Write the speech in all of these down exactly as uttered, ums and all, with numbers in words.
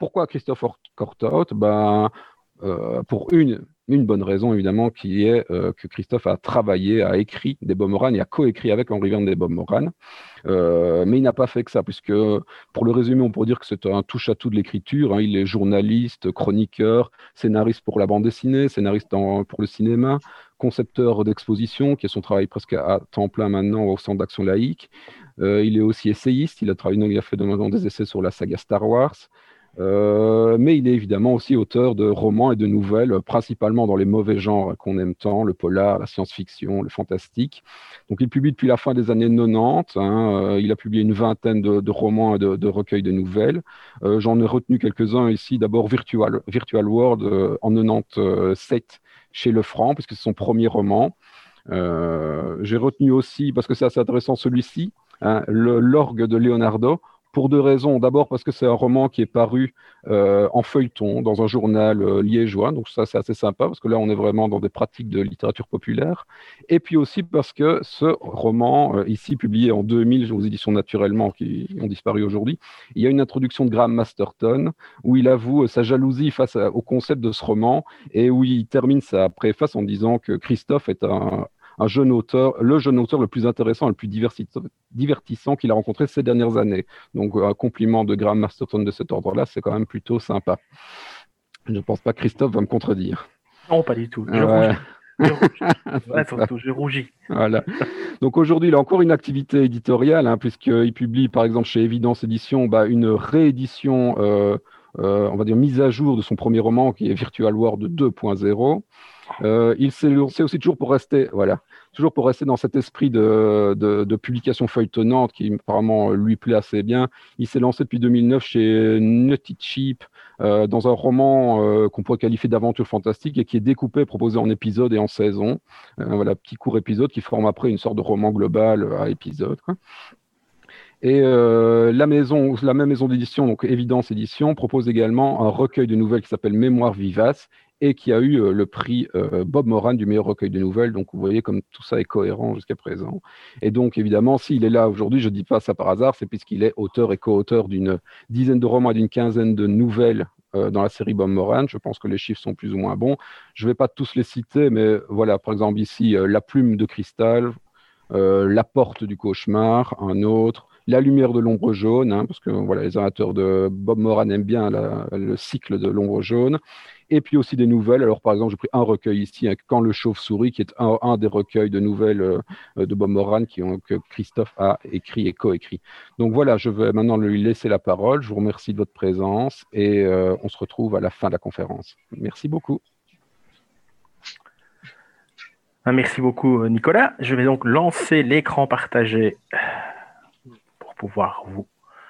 pourquoi Christophe Cortot? Ben, euh, pour une, une bonne raison, évidemment, qui est euh, que Christophe a travaillé, a écrit des Bob Moran et a coécrit avec Henri Verne des Bob Moran. Euh, mais il n'a pas fait que ça, puisque, pour le résumer, on pourrait dire que c'est un touche-à-tout de l'écriture. Hein. Il est journaliste, chroniqueur, scénariste pour la bande dessinée, scénariste dans- pour le cinéma, concepteur d'exposition, qui est son travail presque à temps plein maintenant au Centre d'action laïque. Euh, il est aussi essayiste, il a travaillé, il a fait notamment des essais sur la saga Star Wars. Euh, mais il est évidemment aussi auteur de romans et de nouvelles, principalement dans les mauvais genres qu'on aime tant, le polar, la science-fiction, le fantastique. Donc il publie depuis la fin des années quatre-vingt-dix. Hein, euh, il a publié une vingtaine de, de romans et de, de recueils de nouvelles. Euh, j'en ai retenu quelques-uns ici. D'abord Virtual, Virtual World euh, en quatre-vingt-dix-sept chez Le Franc, puisque c'est son premier roman. Euh, j'ai retenu aussi, parce que c'est assez intéressant celui-ci, hein, le- l'orgue de Leonardo, pour deux raisons. D'abord parce que c'est un roman qui est paru euh, en feuilleton dans un journal euh, liégeois, donc ça c'est assez sympa, parce que là on est vraiment dans des pratiques de littérature populaire. Et puis aussi parce que ce roman, euh, ici publié en deux mille aux éditions Naturellement, qui ont disparu aujourd'hui, il y a une introduction de Graham Masterton, où il avoue sa jalousie face à- au concept de ce roman, et où il termine sa préface en disant que Christophe est un, un jeune auteur, le jeune auteur le plus intéressant et le plus diverti- divertissant qu'il a rencontré ces dernières années. Donc, un compliment de Graham Masterton de cet ordre-là, c'est quand même plutôt sympa. Je ne pense pas que Christophe va me contredire. Non, pas du tout. Je Ouais. rougis. Je rougis. Ouais, C'est ça. surtout, je rougis. Voilà. Donc aujourd'hui, il a encore une activité éditoriale, hein, puisqu'il publie par exemple chez Évidence Édition bah, une réédition, euh, euh, on va dire mise à jour de son premier roman qui est Virtual World deux point zéro. Euh, il s'est lancé aussi toujours pour rester, voilà, toujours pour rester dans cet esprit de, de, de publication feuilletonnante qui apparemment lui plaît assez bien. Il s'est lancé depuis deux mille neuf chez Nutty Cheap euh, dans un roman euh, qu'on pourrait qualifier d'aventure fantastique et qui est découpé, proposé en épisodes et en saisons. Euh, voilà, petit court épisode qui forme après une sorte de roman global à épisodes. Quoi. Et euh, la maison, la même maison d'édition, donc Évidence Édition, propose également un recueil de nouvelles qui s'appelle Mémoire vivace et qui a eu euh, le prix euh, Bob Moran du meilleur recueil de nouvelles. Donc vous voyez comme tout ça est cohérent jusqu'à présent. Et donc évidemment, s'il est là aujourd'hui, je ne dis pas ça par hasard, c'est puisqu'il est auteur et co-auteur d'une dizaine de romans et d'une quinzaine de nouvelles euh, dans la série Bob Moran. Je pense que les chiffres sont plus ou moins bons. Je ne vais pas tous les citer, mais voilà, par exemple ici, euh, La plume de cristal, euh, La porte du cauchemar, un autre. La lumière de l'ombre jaune, hein, parce que voilà, les amateurs de Bob Moran aiment bien la, le cycle de l'ombre jaune. Et puis aussi des nouvelles. Alors, par exemple, j'ai pris un recueil ici, hein, Quand le chauve-souris, qui est un, un, des recueils de nouvelles euh, de Bob Moran qui ont, que Christophe a écrit et coécrit. Donc voilà, je vais maintenant lui laisser la parole. Je vous remercie de votre présence et euh, on se retrouve à la fin de la conférence. Merci beaucoup. Merci beaucoup, Nicolas. Je vais donc lancer l'écran partagé pour pouvoir vous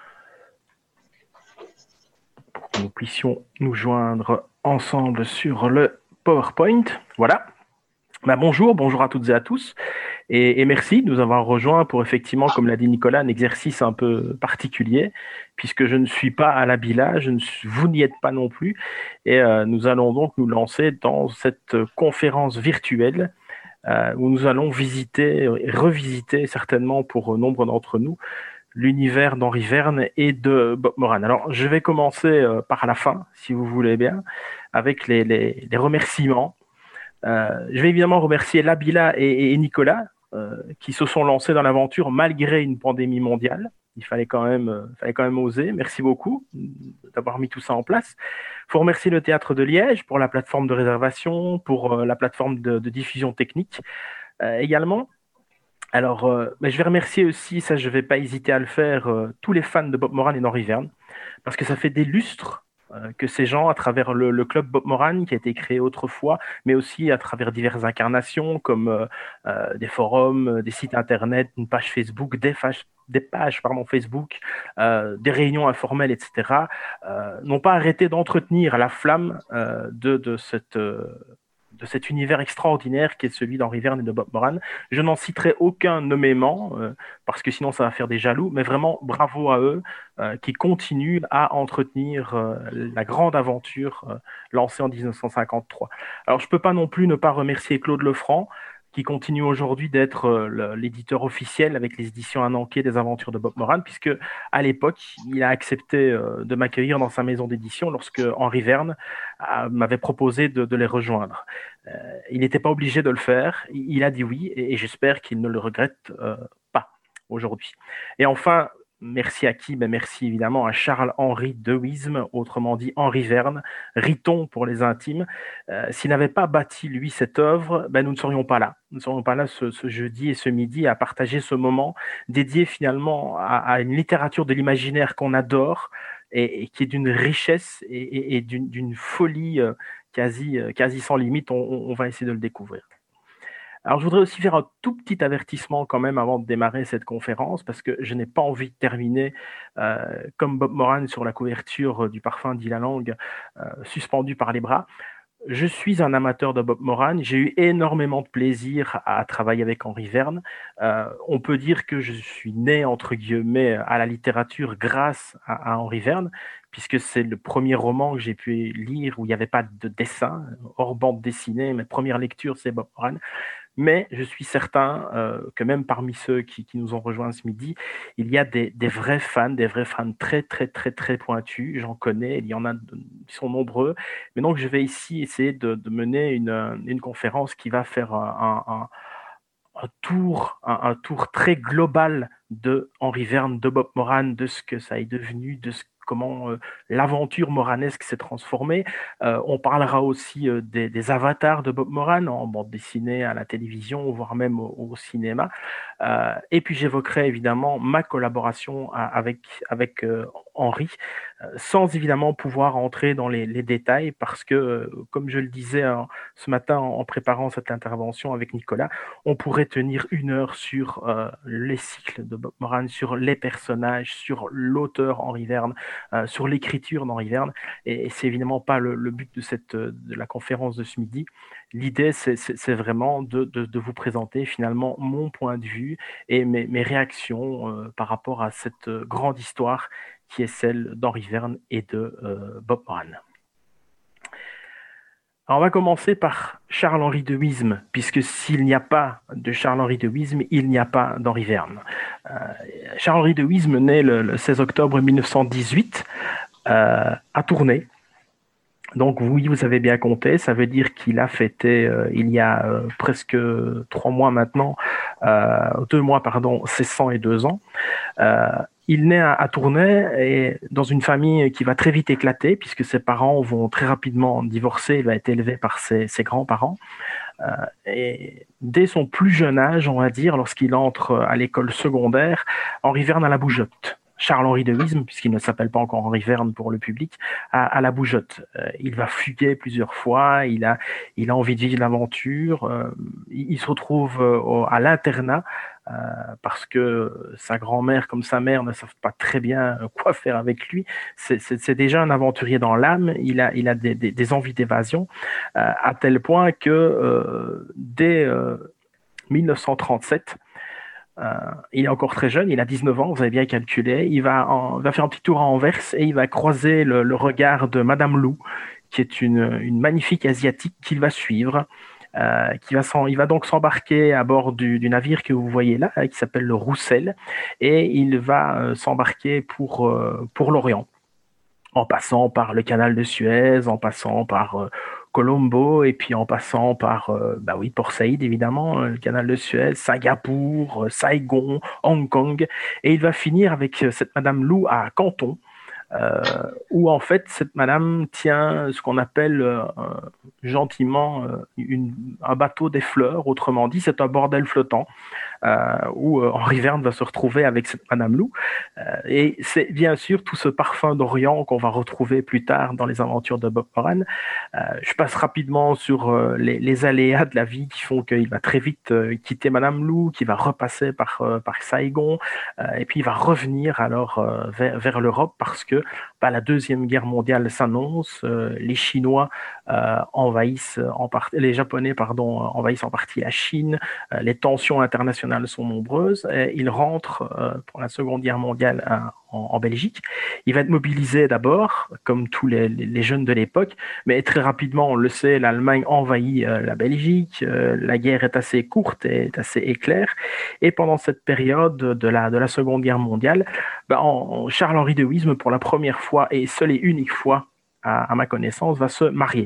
pour que nous puissions nous joindre ensemble sur le PowerPoint. Voilà. Bah, bonjour, bonjour à toutes et à tous. Et, et merci de nous avoir rejoints pour effectivement, comme l'a dit Nicolas, un exercice un peu particulier, puisque je ne suis pas à la Bila, je ne suis, vous n'y êtes pas non plus. Et euh, nous allons donc nous lancer dans cette conférence virtuelle euh, où nous allons visiter et revisiter certainement pour nombre d'entre nous l'univers d'Henri Verne et de Bob Moran. Alors, je vais commencer euh, par la fin, si vous voulez bien, avec les, les, les remerciements. Euh, je vais évidemment remercier Labila et, et Nicolas euh, qui se sont lancés dans l'aventure malgré une pandémie mondiale. Il fallait quand même, euh, fallait quand même oser. Merci beaucoup d'avoir mis tout ça en place. Il faut remercier le Théâtre de Liège pour la plateforme de réservation, pour euh, la plateforme de, de diffusion technique euh, également. Alors, euh, bah, je vais remercier aussi, ça je ne vais pas hésiter à le faire, euh, tous les fans de Bob Moran et d'Henri Verne, parce que ça fait des lustres euh, que ces gens, à travers le, le club Bob Moran, qui a été créé autrefois, mais aussi à travers diverses incarnations, comme euh, euh, des forums, des sites internet, une page Facebook, des, fâches, des pages pardon, Facebook, euh, des réunions informelles, et cetera, euh, n'ont pas arrêté d'entretenir la flamme euh, de, de cette... Euh, de cet univers extraordinaire qui est celui d'Henri Verne et de Bob Moran. Je n'en citerai aucun nommément, euh, parce que sinon ça va faire des jaloux, mais vraiment bravo à eux euh, qui continuent à entretenir euh, la grande aventure euh, lancée en dix-neuf cent cinquante-trois. Alors je ne peux pas non plus ne pas remercier Claude Lefranc, qui continue aujourd'hui d'être euh, l'éditeur officiel avec les éditions Ananké des aventures de Bob Moran, puisque à l'époque, il a accepté euh, de m'accueillir dans sa maison d'édition lorsque Henri Verne euh, m'avait proposé de, de les rejoindre. Euh, il n'était pas obligé de le faire, il a dit oui, et, et j'espère qu'il ne le regrette euh, pas aujourd'hui. Et enfin, merci à qui? Ben merci évidemment à Charles-Henri Dewisme, autrement dit Henri Verne, Riton pour les intimes. Euh, s'il n'avait pas bâti, lui, cette œuvre, ben nous ne serions pas là. Nous ne serions pas là ce, ce jeudi et ce midi à partager ce moment dédié finalement à, à une littérature de l'imaginaire qu'on adore et, et qui est d'une richesse et, et, et d'une, d'une folie euh, quasi, euh, quasi sans limite. On, on va essayer de le découvrir. Alors, je voudrais aussi faire un tout petit avertissement quand même avant de démarrer cette conférence, parce que je n'ai pas envie de terminer euh, comme Bob Moran sur la couverture du parfum d'Ylang, euh, suspendu par les bras. Je suis un amateur de Bob Moran. J'ai eu énormément de plaisir à travailler avec Henri Verne. Euh, on peut dire que je suis né, entre guillemets, à la littérature grâce à, à Henri Verne, puisque c'est le premier roman que j'ai pu lire où il n'y avait pas de dessin, hors bande dessinée. Mes premières lectures, c'est Bob Moran. Mais je suis certain euh, que même parmi ceux qui, qui nous ont rejoints ce midi, il y a des, des vrais fans, des vrais fans très, très, très, très pointus. J'en connais, il y en a, qui sont nombreux. Mais donc, je vais ici essayer de, de mener une, une conférence qui va faire un, un, un tour, un, un tour très global de Henri Verne, de Bob Moran, de ce que ça est devenu, de ce comment euh, l'aventure moranesque s'est transformée. Euh, on parlera aussi euh, des, des avatars de Bob Moran en bande dessinée, à la télévision, voire même au, au cinéma. Euh, et puis j'évoquerai évidemment ma collaboration à, avec, avec euh, Henri, euh, sans évidemment pouvoir entrer dans les, les détails, parce que, euh, comme je le disais hein, ce matin en, en préparant cette intervention avec Nicolas, on pourrait tenir une heure sur euh, les cycles de Bob Moran, sur les personnages, sur l'auteur Henri Verne, Euh, sur l'écriture d'Henri Verne, et, et c'est évidemment pas le, le but de, cette, de la conférence de ce midi. L'idée, c'est, c'est, c'est vraiment de, de, de vous présenter finalement mon point de vue et mes, mes réactions euh, par rapport à cette grande histoire qui est celle d'Henri Verne et de euh, Bob Moran. Alors, on va commencer par Charles-Henri Dewisme, puisque s'il n'y a pas de Charles-Henri Dewisme, il n'y a pas d'Henri Verne. Euh, Charles-Henri Dewisme naît le, le seize octobre mille neuf cent dix-huit euh, à Tournai. Donc oui, vous avez bien compté, ça veut dire qu'il a fêté, euh, il y a euh, presque trois mois maintenant, euh, deux mois, pardon, ses cent deux ans. Euh, Il naît à, à Tournai et dans une famille qui va très vite éclater puisque ses parents vont très rapidement divorcer. Il va être élevé par ses, ses grands-parents. Euh, et dès son plus jeune âge, on va dire, lorsqu'il entre à l'école secondaire, Henri Verne à la bougeotte. Charles-Henri Dewisme, puisqu'il ne s'appelle pas encore Henri Verne pour le public, à, à la bougeotte. Euh, il va fuguer plusieurs fois, il a, il a envie de vivre l'aventure, euh, il, il se retrouve euh, au, à l'internat, euh, parce que sa grand-mère comme sa mère ne savent pas très bien quoi faire avec lui. C'est, c'est, c'est déjà un aventurier dans l'âme, il a, il a des, des, des envies d'évasion, euh, à tel point que euh, dès euh, mille neuf cent trente-sept, Euh, il est encore très jeune, il a dix-neuf ans, vous avez bien calculé. Il va, en, va faire un petit tour à Anvers et il va croiser le, le regard de Madame Lou, qui est une, une magnifique asiatique qu'il va suivre. Euh, qui va il va donc s'embarquer à bord du, du navire que vous voyez là, qui s'appelle le Roussel, et il va euh, s'embarquer pour, euh, pour l'Orient, en passant par le canal de Suez, en passant par euh, Colombo, et puis en passant par euh, bah oui, Port Saïd, évidemment, le canal de Suez, Singapour, Saigon, Hong Kong, et il va finir avec cette Madame Lou à Canton, euh, où en fait cette madame tient ce qu'on appelle euh, gentiment euh, une, un bateau des fleurs, autrement dit, c'est un bordel flottant. Euh, où euh, Henri Verne va se retrouver avec cette Madame Lou. Euh, et c'est bien sûr tout ce parfum d'Orient qu'on va retrouver plus tard dans les aventures de Bob Moran. Euh, je passe rapidement sur euh, les, les aléas de la vie qui font qu'il va très vite euh, quitter Madame Lou, qui va repasser par, euh, par Saigon, euh, et puis il va revenir alors euh, vers, vers l'Europe parce que bah, la Deuxième Guerre mondiale s'annonce, euh, les Chinois euh, envahissent en partie, les Japonais pardon, envahissent en partie la Chine, euh, les tensions internationales internationales sont nombreuses. Et il rentre euh, pour la Seconde Guerre mondiale à, en, en Belgique. Il va être mobilisé d'abord, comme tous les, les jeunes de l'époque, mais très rapidement, on le sait, l'Allemagne envahit euh, la Belgique. Euh, la guerre est assez courte et est assez éclair. Et pendant cette période de la, de la Seconde Guerre mondiale, ben, en, Charles-Henri de Wisme, pour la première fois et seule et unique fois, à, à ma connaissance, va se marier.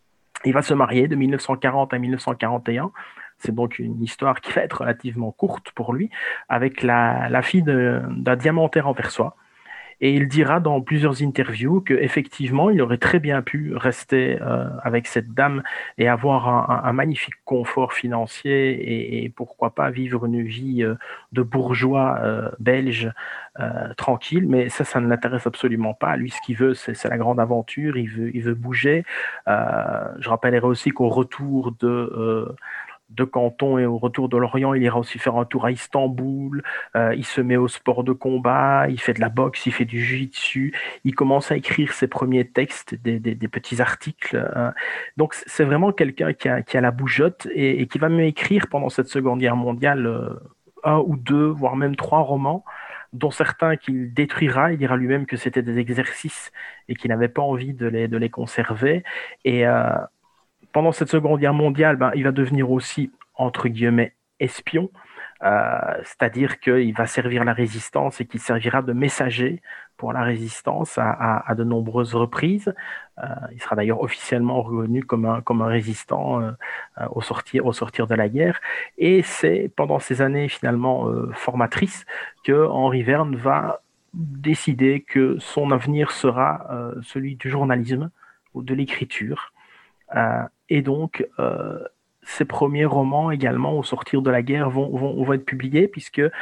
Il va se marier de mille neuf cent quarante à mille neuf cent quarante et un. C'est donc une histoire qui va être relativement courte pour lui, avec la, la fille de, d'un diamantaire anversois. Et il dira dans plusieurs interviews qu'effectivement, il aurait très bien pu rester euh, avec cette dame et avoir un, un, un magnifique confort financier et, et pourquoi pas vivre une vie euh, de bourgeois euh, belge euh, tranquille. Mais ça, ça ne l'intéresse absolument pas. Lui, ce qu'il veut, c'est, c'est la grande aventure. Il veut, il veut bouger. Euh, je rappellerai aussi qu'au retour de... Euh, de Canton et au retour de Lorient, il ira aussi faire un tour à Istanbul. Euh, il se met au sport de combat, il fait de la boxe, il fait du jiu-jitsu. Il commence à écrire ses premiers textes, des, des, des petits articles. Euh. Donc c'est vraiment quelqu'un qui a, qui a la bougeotte et, et qui va même écrire pendant cette Seconde Guerre mondiale euh, un ou deux, voire même trois romans, dont certains qu'il détruira. Il dira lui-même que c'était des exercices et qu'il n'avait pas envie de les, de les conserver. Et euh, pendant cette Seconde Guerre mondiale, ben, il va devenir aussi, entre guillemets, espion, euh, c'est-à-dire qu'il va servir la résistance et qu'il servira de messager pour la résistance à, à, à de nombreuses reprises. Euh, il sera d'ailleurs officiellement reconnu comme un, comme un résistant euh, au, sortir, au sortir de la guerre. Et c'est pendant ces années finalement euh, formatrices que Henri Verne va décider que son avenir sera euh, celui du journalisme ou de l'écriture. Euh, et donc, euh, ces premiers romans également, au sortir de la guerre, vont, vont, vont être publiés, puisque euh,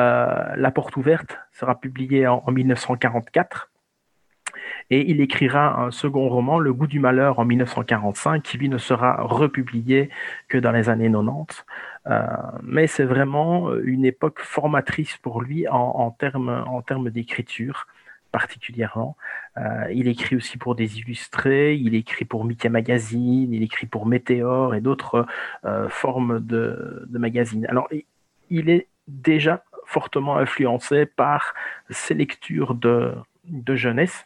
La Porte ouverte sera publiée en, en mille neuf cent quarante-quatre. Et il écrira un second roman, Le goût du malheur, en mille neuf cent quarante-cinq, qui lui ne sera republié que dans les années quatre-vingt-dix. Euh, mais c'est vraiment une époque formatrice pour lui en, en termes en termes d'écriture particulièrement. Euh, il écrit aussi pour des illustrés, il écrit pour Mickey Magazine, il écrit pour Météor et d'autres euh, formes de, de magazines. Alors, il est déjà fortement influencé par ses lectures de, de jeunesse,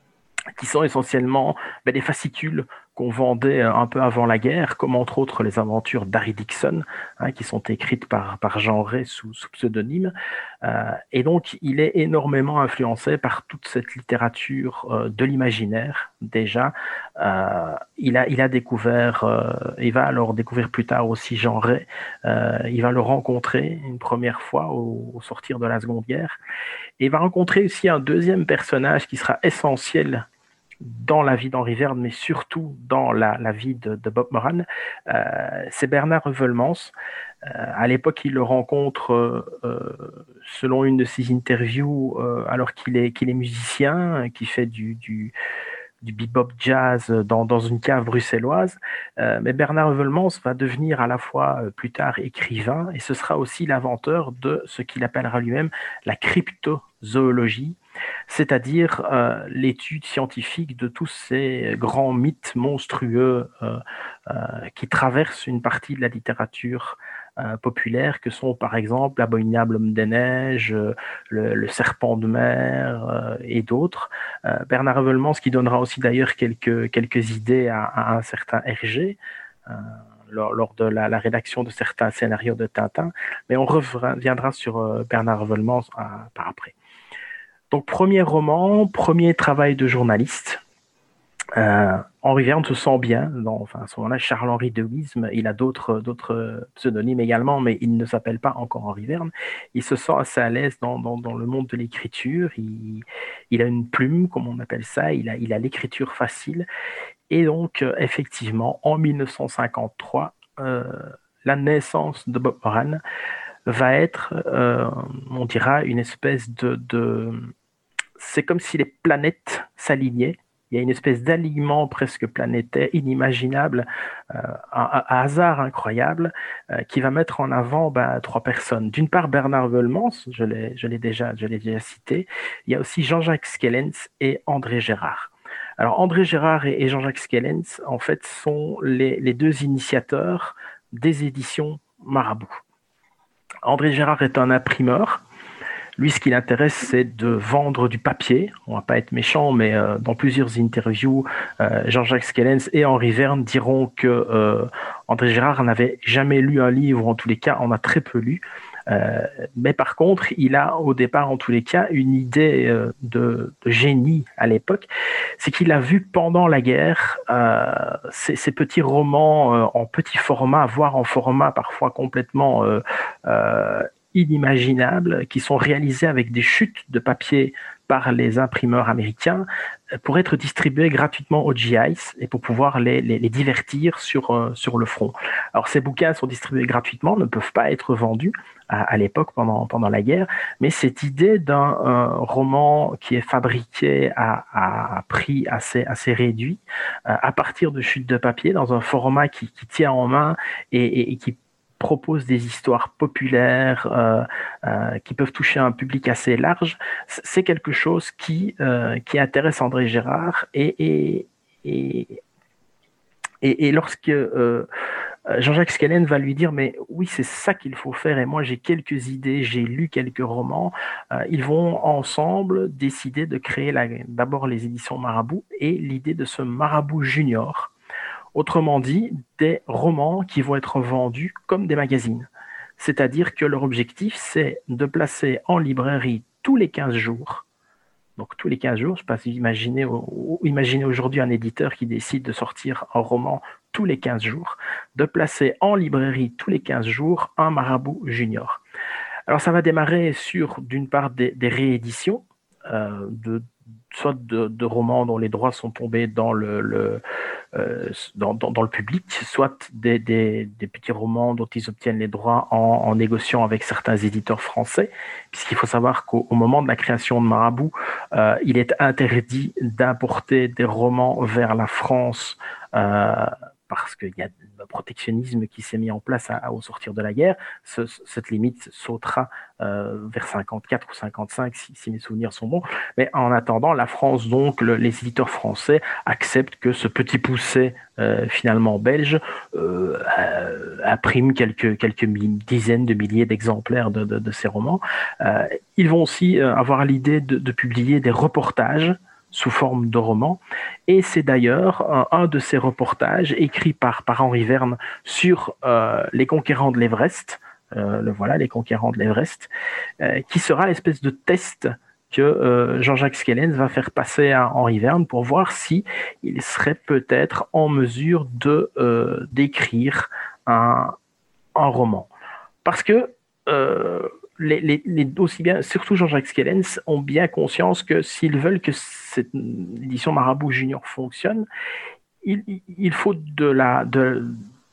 qui sont essentiellement ben, des fascicules qu'on vendait un peu avant la guerre, comme entre autres les aventures d'Harry Dixon, hein, qui sont écrites par, par Jean Ray sous, sous pseudonyme. Euh, et donc, il est énormément influencé par toute cette littérature euh, de l'imaginaire, déjà. Euh, il, a, il a découvert, euh, il va alors découvrir plus tard aussi Jean Ray. Euh, il va le rencontrer une première fois au, au sortir de la Seconde Guerre. Et il va rencontrer aussi un deuxième personnage qui sera essentiel dans la vie d'Henri Verne, mais surtout dans la, la vie de, de Bob Moran. Euh, c'est Bernard Heuvelmans. Euh, à l'époque, il le rencontre, euh, selon une de ses interviews, euh, alors qu'il est, qu'il est musicien, qui fait du, du, du bebop jazz dans, dans une cave bruxelloise. Euh, mais Bernard Heuvelmans va devenir à la fois euh, plus tard écrivain, et ce sera aussi l'inventeur de ce qu'il appellera lui-même la cryptozoologie, c'est-à-dire euh, l'étude scientifique de tous ces grands mythes monstrueux euh, euh, qui traversent une partie de la littérature euh, populaire, que sont par exemple l'abominable homme des neiges, euh, le, le serpent de mer euh, et d'autres. Euh, Bernard Heuvelmans, qui donnera aussi d'ailleurs quelques, quelques idées à, à un certain Hergé, euh, lors, lors de la, la rédaction de certains scénarios de Tintin, mais on reviendra sur euh, Bernard Heuvelmans euh, par après. Donc, premier roman, premier travail de journaliste. Euh, Henri Verne se sent bien, dans, enfin, à ce moment-là, Charles-Henri de Wisme, il a d'autres, d'autres pseudonymes également, mais il ne s'appelle pas encore Henri Verne. Il se sent assez à l'aise dans, dans, dans le monde de l'écriture, il, il a une plume, comme on appelle ça, il a, il a l'écriture facile, et donc, euh, effectivement, en mille neuf cent cinquante-trois, euh, la naissance de Bob Moran va être, euh, on dira, une espèce de... de c'est comme si les planètes s'alignaient. Il y a une espèce d'alignement presque planétaire, inimaginable, euh, un, un hasard incroyable, euh, qui va mettre en avant bah, trois personnes. D'une part, Bernard Heuvelmans, je l'ai, je l'ai déjà, je l'ai déjà cité. Il y a aussi Jean-Jacques Skellens et André Gérard. Alors, André Gérard et, et Jean-Jacques Skellens, en fait, sont les, les deux initiateurs des éditions Marabout. André Gérard est un imprimeur. Lui, ce qui l'intéresse, c'est de vendre du papier. On ne va pas être méchant, mais euh, dans plusieurs interviews, euh, Jean-Jacques Skellens et Henri Verne diront que euh, André Gérard n'avait jamais lu un livre, ou en tous les cas, en a très peu lu. Euh, mais par contre, il a au départ, en tous les cas, une idée euh, de, de génie à l'époque. C'est qu'il a vu pendant la guerre euh, ces, ces petits romans euh, en petit format, voire en format parfois complètement euh, euh, inimaginables, qui sont réalisés avec des chutes de papier par les imprimeurs américains pour être distribués gratuitement aux G Is et pour pouvoir les, les, les divertir sur, euh, sur le front. Alors ces bouquins sont distribués gratuitement, ne peuvent pas être vendus à, à l'époque pendant, pendant la guerre, mais cette idée d'un euh, roman qui est fabriqué à, à prix assez, assez réduit, euh, à partir de chutes de papier, dans un format qui, qui tient en main et, et, et qui propose des histoires populaires euh, euh, qui peuvent toucher un public assez large, c'est quelque chose qui, euh, qui intéresse André Gérard. Et, et, et, et, et lorsque euh, Jean-Jacques Skellens va lui dire « mais oui, c'est ça qu'il faut faire et moi j'ai quelques idées, j'ai lu quelques romans euh, », ils vont ensemble décider de créer d'abord les éditions Marabout et l'idée de ce Marabout Junior. Autrement dit, des romans qui vont être vendus comme des magazines. C'est-à-dire que leur objectif, c'est de placer en librairie tous les quinze jours. Donc tous les quinze jours, je ne sais pas si vous imaginez, imaginez aujourd'hui un éditeur qui décide de sortir un roman tous les quinze jours, de placer en librairie tous les quinze jours un Marabout Junior. Alors ça va démarrer sur, d'une part, des, des rééditions, euh, de, soit de, de romans dont les droits sont tombés dans le, le Euh, dans, dans, dans le public, soit des, des, des petits romans dont ils obtiennent les droits en, en négociant avec certains éditeurs français, puisqu'il faut savoir qu'au moment de la création de Marabout, euh, il est interdit d'importer des romans vers la France euh, parce qu'il y a un protectionnisme qui s'est mis en place à, à, au sortir de la guerre. Ce, cette limite sautera euh, vers cinquante-quatre ou cinquante-cinq, si, si mes souvenirs sont bons. Mais en attendant, la France, donc, le, les éditeurs français acceptent que ce petit poucet euh, finalement belge euh, euh, imprime quelques, quelques dizaines de milliers d'exemplaires de, de, de ces romans. Euh, ils vont aussi euh, avoir l'idée de, de publier des reportages sous forme de romans. Et c'est d'ailleurs un, un de ces reportages écrit par, par Henri Verne sur euh, les conquérants de l'Everest, euh, le voilà, les conquérants de l'Everest, euh, qui sera l'espèce de test que euh, Jean-Jacques Skellens va faire passer à Henri Verne pour voir si il serait peut-être en mesure de euh, d'écrire un, un roman. Parce que euh, les, les, les, aussi bien, surtout Jean-Jacques Skellens, ont bien conscience que s'ils veulent que cette édition Marabout Junior fonctionne, il, il faut de la, de,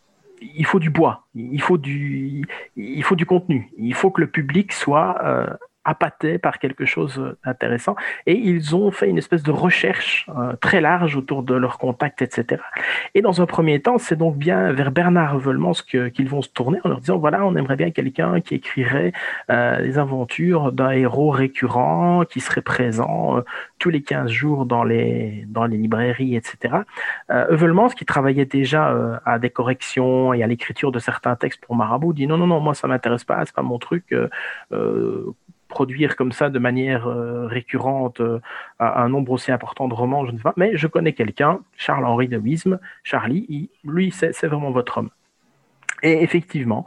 il faut du bois, il faut du, il faut du contenu, il faut que le public soit euh, appâté par quelque chose d'intéressant. Et ils ont fait une espèce de recherche euh, très large autour de leurs contacts, et cetera. Et dans un premier temps, c'est donc bien vers Bernard Veulemans que, qu'ils vont se tourner en leur disant, voilà, on aimerait bien quelqu'un qui écrirait euh, les aventures d'un héros récurrent, qui serait présent euh, tous les quinze jours dans les, dans les librairies, et cetera. Euh, Veulemans, qui travaillait déjà euh, à des corrections et à l'écriture de certains textes pour Marabout, dit, non, non, non, moi, ça m'intéresse pas, c'est pas mon truc. Euh, euh, produire comme ça de manière euh, récurrente euh, un nombre aussi important de romans, je ne sais pas, mais je connais quelqu'un, Charles-Henri de Wisme, Charlie, il, lui, c'est, c'est vraiment votre homme. Et effectivement,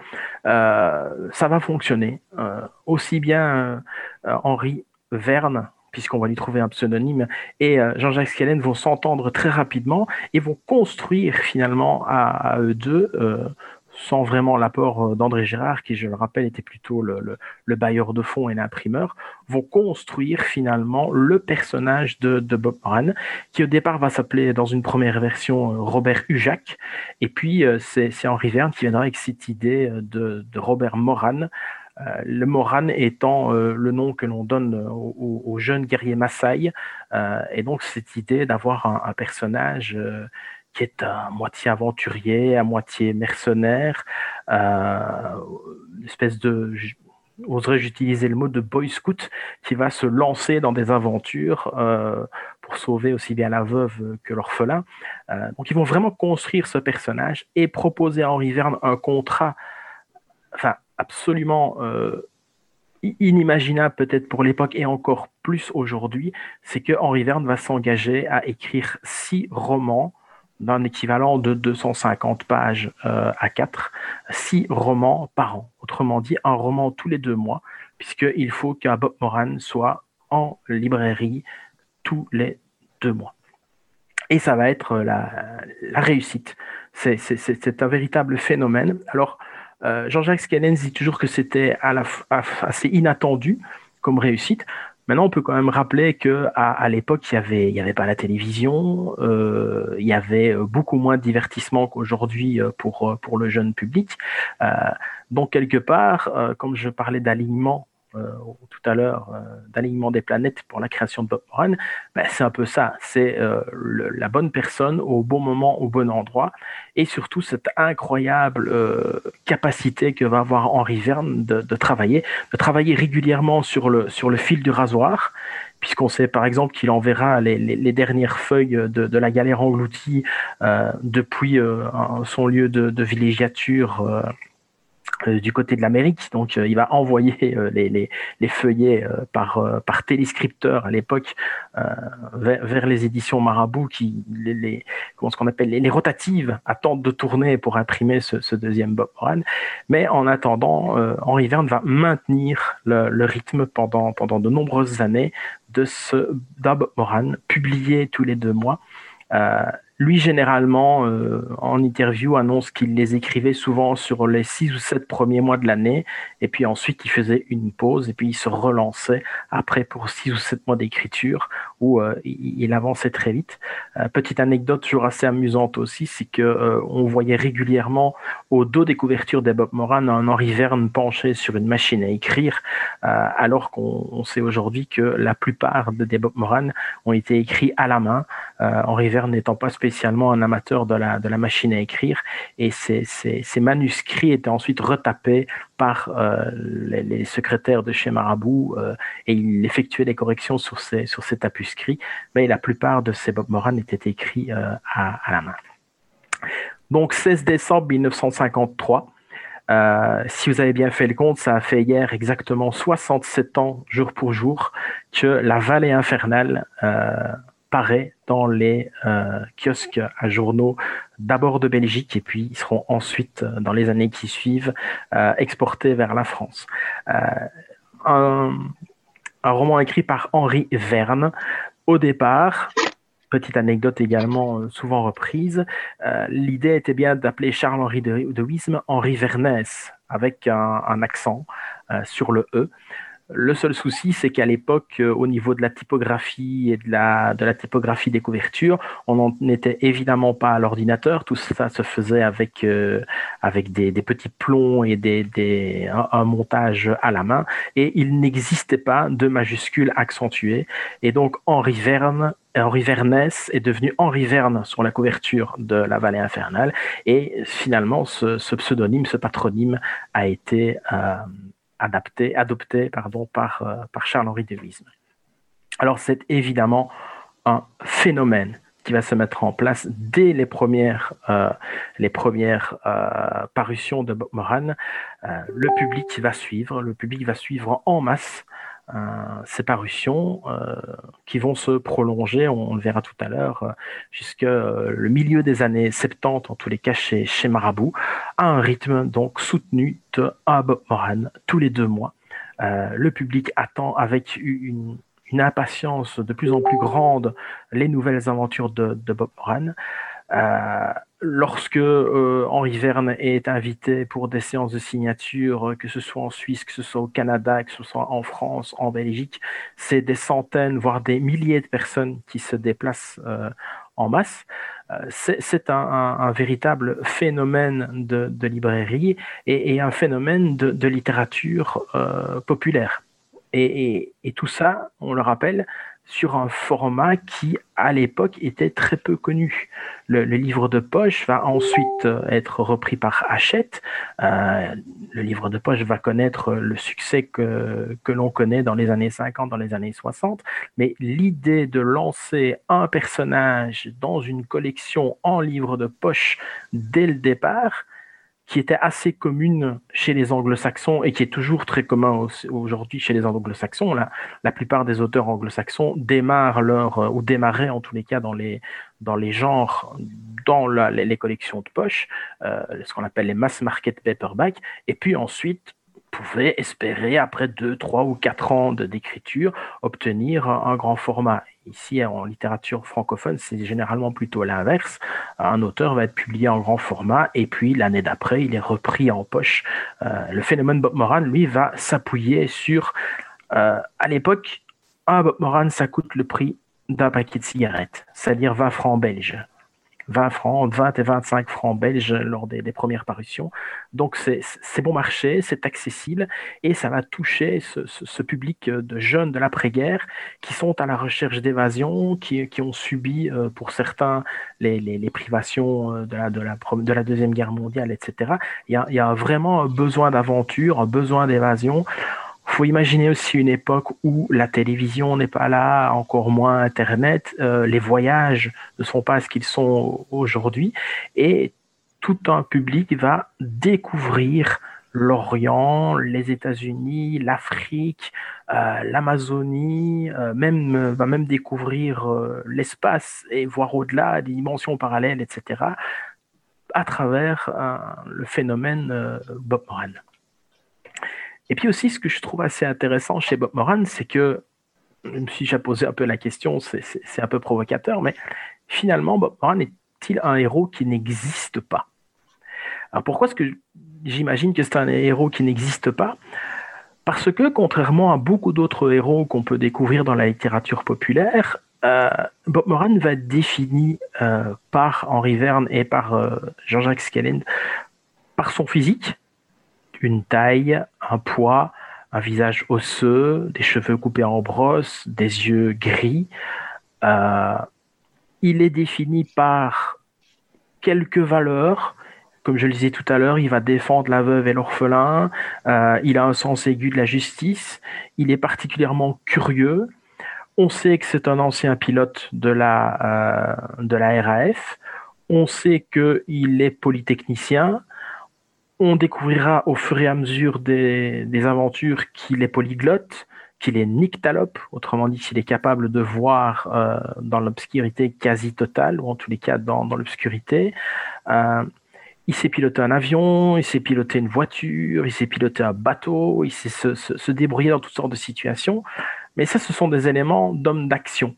euh, ça va fonctionner. Euh, aussi bien euh, Henri Verne, puisqu'on va lui trouver un pseudonyme, et euh, Jean-Jacques Skellens vont s'entendre très rapidement et vont construire finalement à, à eux deux euh, sans vraiment l'apport d'André Gérard, qui, je le rappelle, était plutôt le, le, le bailleur de fonds et l'imprimeur, vont construire finalement le personnage de, de Bob Moran, qui au départ va s'appeler, dans une première version, Robert Hujac, et puis c'est, c'est Henri Verne qui viendra avec cette idée de, de Robert Moran, euh, le Moran étant euh, le nom que l'on donne aux, aux jeunes guerriers Maasai, euh, et donc cette idée d'avoir un, un personnage... Euh, qui est à moitié aventurier, à moitié mercenaire, euh, une espèce de, oserais-je utiliser le mot de boy scout, qui va se lancer dans des aventures euh, pour sauver aussi bien la veuve que l'orphelin. Euh, donc ils vont vraiment construire ce personnage et proposer à Henri Verne un contrat, enfin absolument euh, inimaginable peut-être pour l'époque et encore plus aujourd'hui, c'est que Henri Verne va s'engager à écrire six romans d'un équivalent de deux cent cinquante pages euh, à quatre, six romans par an. Autrement dit, un roman tous les deux mois, puisqu'il faut qu'un Bob Moran soit en librairie tous les deux mois. Et ça va être la, la réussite. C'est, c'est, c'est un véritable phénomène. Alors, euh, Jean-Jacques Skellens dit toujours que c'était à la, à, assez inattendu comme réussite. Maintenant, on peut quand même rappeler qu'à à l'époque, il n'y avait, il y avait pas la télévision, euh, il y avait beaucoup moins de divertissement qu'aujourd'hui pour, pour le jeune public. Euh, donc, quelque part, euh, comme je parlais d'alignement euh, tout à l'heure, euh, d'alignement des planètes pour la création de Bob Moran, ben, c'est un peu ça. C'est euh, le, la bonne personne au bon moment, au bon endroit. Et surtout, cette incroyable euh, capacité que va avoir Henri Verne de, de travailler, de travailler régulièrement sur le, sur le fil du rasoir, puisqu'on sait par exemple qu'il enverra les, les, les dernières feuilles de, de la galère engloutie euh, depuis euh, son lieu de, de villégiature euh, euh, du côté de l'Amérique. Donc, euh, il va envoyer euh, les, les, les feuillets euh, par, euh, par téléscripteur à l'époque euh, vers, vers les éditions Marabout, qui, les, les, comment ce qu'on appelle les, les rotatives, attendent de tourner pour imprimer ce, ce deuxième Bob Moran. Mais en attendant, euh, Henri Verne va maintenir le, le rythme pendant, pendant de nombreuses années de ce d'un Bob Moran, publié tous les deux mois. Euh, lui, généralement, euh, en interview, annonce qu'il les écrivait souvent sur les six ou sept premiers mois de l'année, et puis ensuite, il faisait une pause, et puis il se relançait après pour six ou sept mois d'écriture, où euh, il, il avançait très vite. Euh, petite anecdote toujours assez amusante aussi, c'est que euh, on voyait régulièrement au dos des couvertures des Bob Moran un Henri Verne penché sur une machine à écrire, euh, alors qu'on on sait aujourd'hui que la plupart des Bob Moran ont été écrits à la main, euh, Henri Verne n'étant pas spécialement un amateur de la, de la machine à écrire, et ces, ces, ces manuscrits étaient ensuite retapés par euh, les, les secrétaires de chez Marabout, euh, et il effectuait des corrections sur ces, sur ces tapuscrits, mais la plupart de ces Bob Moran étaient écrits euh, à, à la main. Donc seize décembre mille neuf cent cinquante-trois, Euh, si vous avez bien fait le compte, ça a fait hier exactement soixante-sept ans, jour pour jour, que La Vallée infernale euh, paraît dans les euh, kiosques à journaux, d'abord de Belgique, et puis ils seront ensuite, dans les années qui suivent, euh, exportés vers la France. Euh, un, un roman écrit par Henri Verne. Au départ, petite anecdote également souvent reprise, euh, l'idée était bien d'appeler Charles-Henri de, de Wisme Henri Vernès, avec un, un accent euh, sur le E. Le seul souci, c'est qu'à l'époque, euh, au niveau de la typographie et de la, de la typographie des couvertures, on n'en était évidemment pas à l'ordinateur. Tout ça se faisait avec, euh, avec des, des petits plombs et des, des, un, un montage à la main. Et il n'existait pas de majuscules accentuées. Et donc, Henri Verne Henri Vernès est devenu Henri Verne sur la couverture de La Vallée infernale. Et finalement, ce, ce pseudonyme, ce patronyme a été euh, adapté, adopté pardon, par, euh, par Charles-Henri de Wisme. Alors, c'est évidemment un phénomène qui va se mettre en place dès les premières, euh, les premières euh, parutions de Bob Moran. Euh, le public va suivre, le public va suivre en masse Euh, ces parutions euh, qui vont se prolonger, on, on le verra tout à l'heure, euh, jusqu'à euh, le milieu des années soixante-dix, en tous les cas chez, chez Marabout, à un rythme donc soutenu de un Bob Moran tous les deux mois. Euh, le public attend avec une, une impatience de plus en plus grande les nouvelles aventures de, de Bob Moran. Euh, lorsque euh, Henri Verne est invité pour des séances de signature, que ce soit en Suisse, que ce soit au Canada, que ce soit en France, en Belgique, c'est des centaines, voire des milliers de personnes qui se déplacent euh, en masse. Euh, c'est, c'est un, un, un véritable phénomène de, de librairie et, et un phénomène de, de littérature euh, populaire. Et, et, et tout ça, on le rappelle, sur un format qui, à l'époque, était très peu connu. Le, le livre de poche va ensuite être repris par Hachette. Euh, le livre de poche va connaître le succès que, que l'on connaît dans les années cinquante, dans les années soixante. Mais l'idée de lancer un personnage dans une collection en livre de poche dès le départ, qui était assez commune chez les anglo-saxons et qui est toujours très commun aujourd'hui chez les anglo-saxons. La, la plupart des auteurs anglo-saxons démarrent leur, ou démarraient en tous les cas dans les, dans les genres, dans la, les, les collections de poche, euh, ce qu'on appelle les mass market paperback, et puis ensuite pouvaient espérer, après deux, trois ou quatre ans de, d'écriture, obtenir un, un grand format. Ici, en littérature francophone, c'est généralement plutôt l'inverse. Un auteur va être publié en grand format et puis l'année d'après, il est repris en poche. Euh, le phénomène Bob Moran, lui, va s'appuyer sur... Euh, à l'époque, un Bob Moran, ça coûte le prix d'un paquet de cigarettes, c'est-à-dire vingt francs belges. vingt francs, vingt et vingt-cinq francs belges lors des, des premières parutions. Donc, c'est, c'est bon marché, c'est accessible et ça va toucher ce, ce, ce public de jeunes de l'après-guerre qui sont à la recherche d'évasion, qui, qui ont subi, euh, pour certains, les, les, les privations de la, de, la, de la Deuxième Guerre mondiale, et cetera. Il y a, il y a vraiment un besoin d'aventure, un besoin d'évasion. Il faut imaginer aussi une époque où la télévision n'est pas là, encore moins Internet, euh, les voyages ne sont pas ce qu'ils sont aujourd'hui, et tout un public va découvrir l'Orient, les États-Unis, l'Afrique, euh, l'Amazonie, euh, même, va même découvrir euh, l'espace et voir au-delà des dimensions parallèles, et cetera, à travers euh, le phénomène euh, Bob Moran. Et puis aussi, ce que je trouve assez intéressant chez Bob Moran, c'est que, même si j'ai posé un peu la question, c'est, c'est, c'est un peu provocateur, mais finalement, Bob Moran est-il un héros qui n'existe pas? Alors pourquoi est-ce que j'imagine que c'est un héros qui n'existe pas? Parce que, contrairement à beaucoup d'autres héros qu'on peut découvrir dans la littérature populaire, euh, Bob Moran va être défini euh, par Henry Verne et par euh, Jean-Jacques Schelling par son physique, une taille, un poids, un visage osseux, des cheveux coupés en brosse, des yeux gris. Euh, il est défini par quelques valeurs. Comme je le disais tout à l'heure, il va défendre la veuve et l'orphelin. Euh, il a un sens aigu de la justice. Il est particulièrement curieux. On sait que c'est un ancien pilote de la, euh, de la R A F. On sait qu'il est polytechnicien. On découvrira au fur et à mesure des, des aventures qu'il est polyglotte, qu'il est nyctalope, autrement dit qu'il est capable de voir euh, dans l'obscurité quasi totale, ou en tous les cas dans, dans l'obscurité. Euh, il sait piloter un avion, il sait piloter une voiture, il sait piloter un bateau, il sait se, se, se débrouiller dans toutes sortes de situations. Mais ça, ce sont des éléments d'homme d'action.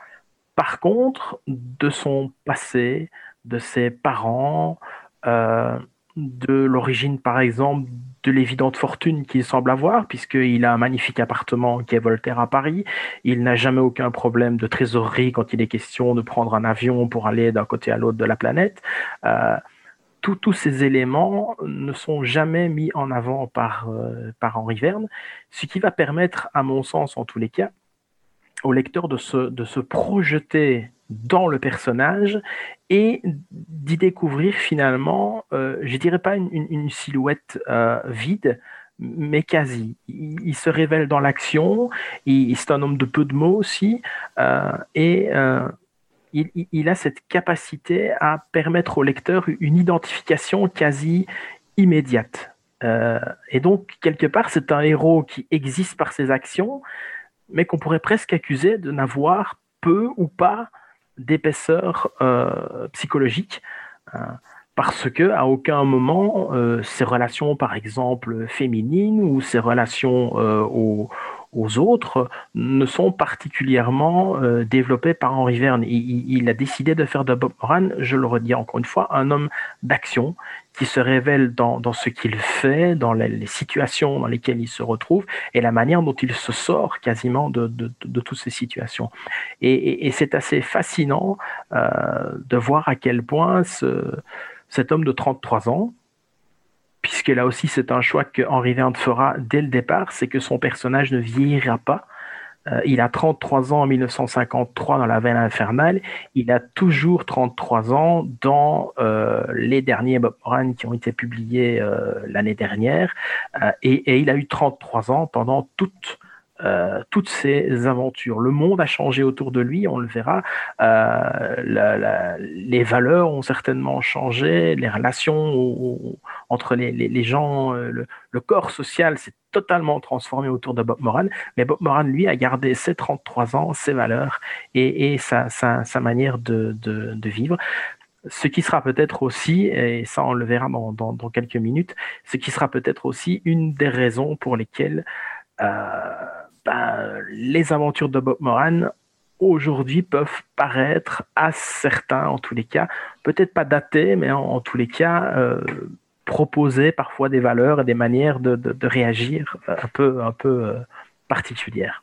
Par contre, de son passé, de ses parents, euh, de l'origine, par exemple, de l'évidente fortune qu'il semble avoir, puisqu'il a un magnifique appartement qui est Voltaire à Paris. Il n'a jamais aucun problème de trésorerie quand il est question de prendre un avion pour aller d'un côté à l'autre de la planète. Euh, tous, tous ces éléments ne sont jamais mis en avant par, euh, par Henry Verne, ce qui va permettre, à mon sens, en tous les cas, au lecteur de se, de se projeter dans le personnage et d'y découvrir finalement, euh, je dirais pas une, une, une silhouette euh, vide, mais quasi. Il, il se révèle dans l'action, il, c'est un homme de peu de mots aussi, euh, et euh, il, il a cette capacité à permettre au lecteur une identification quasi immédiate. Euh, et donc, quelque part, c'est un héros qui existe par ses actions, mais qu'on pourrait presque accuser de n'avoir peu ou pas d'épaisseur euh, psychologique, euh, parce que à aucun moment euh, ses relations, par exemple féminines, ou ses relations euh, aux, aux autres ne sont particulièrement euh, développées par Henry Verne. Il, il a décidé de faire de Bob Moran, je le redis encore une fois, un homme d'action qui se révèle dans, dans ce qu'il fait, dans les, les situations dans lesquelles il se retrouve et la manière dont il se sort quasiment de, de, de, de toutes ces situations. Et, et, et c'est assez fascinant euh, de voir à quel point ce, cet homme de trente-trois ans, puisque là aussi c'est un choix que Henry Verne fera dès le départ, c'est que son personnage ne vieillira pas. Euh, il a trente-trois ans en mille neuf cent cinquante-trois dans La Veine infernale. Il a toujours trente-trois ans dans euh, les derniers Bob Moran qui ont été publiés euh, l'année dernière. Euh, et, et il a eu trente-trois ans pendant toute euh, toutes ces aventures. Le monde a changé autour de lui, on le verra. Euh, la, la, les valeurs ont certainement changé, les relations au, entre les, les, les gens, le, le corps social s'est totalement transformé autour de Bob Moran. Mais Bob Moran, lui, a gardé ses trente-trois ans, ses valeurs et, et sa, sa, sa manière de, de, de vivre. Ce qui sera peut-être aussi, et ça on le verra dans, dans, dans quelques minutes, ce qui sera peut-être aussi une des raisons pour lesquelles euh, ben, les aventures de Bob Moran aujourd'hui peuvent paraître à certains, en tous les cas, peut-être pas datées, mais en, en tous les cas, euh, proposer parfois des valeurs et des manières de, de, de réagir un peu, un peu euh, particulières.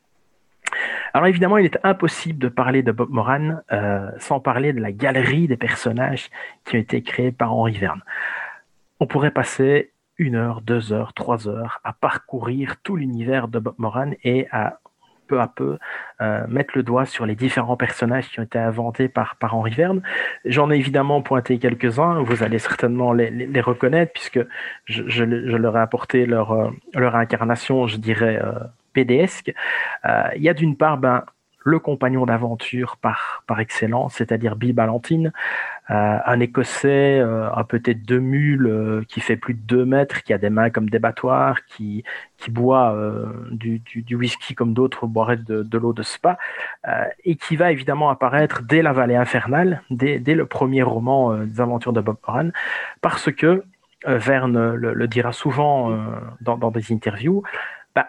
Alors évidemment, il est impossible de parler de Bob Moran euh, sans parler de la galerie des personnages qui ont été créés par Henry Verne. On pourrait passer une heure, deux heures, trois heures à parcourir tout l'univers de Bob Moran et à peu à peu euh, mettre le doigt sur les différents personnages qui ont été inventés par, par Henry Verne. J'en ai évidemment pointé quelques-uns, vous allez certainement les, les, les reconnaître puisque je, je, je leur ai apporté leur, euh, leur incarnation, je dirais, euh, pédesque. Euh, il y a d'une part ben, le compagnon d'aventure par, par excellence, c'est-à-dire Bill Ballantine, euh, un Écossais euh, à peut-être deux mules, euh, qui fait plus de deux mètres, qui a des mains comme des battoirs, qui, qui boit euh, du, du, du whisky comme d'autres boiraient de, de l'eau de spa, euh, et qui va évidemment apparaître dès La Vallée infernale, dès, dès le premier roman euh, des aventures de Bob Moran, parce que euh, Verne le, le dira souvent euh, dans, dans des interviews, bah,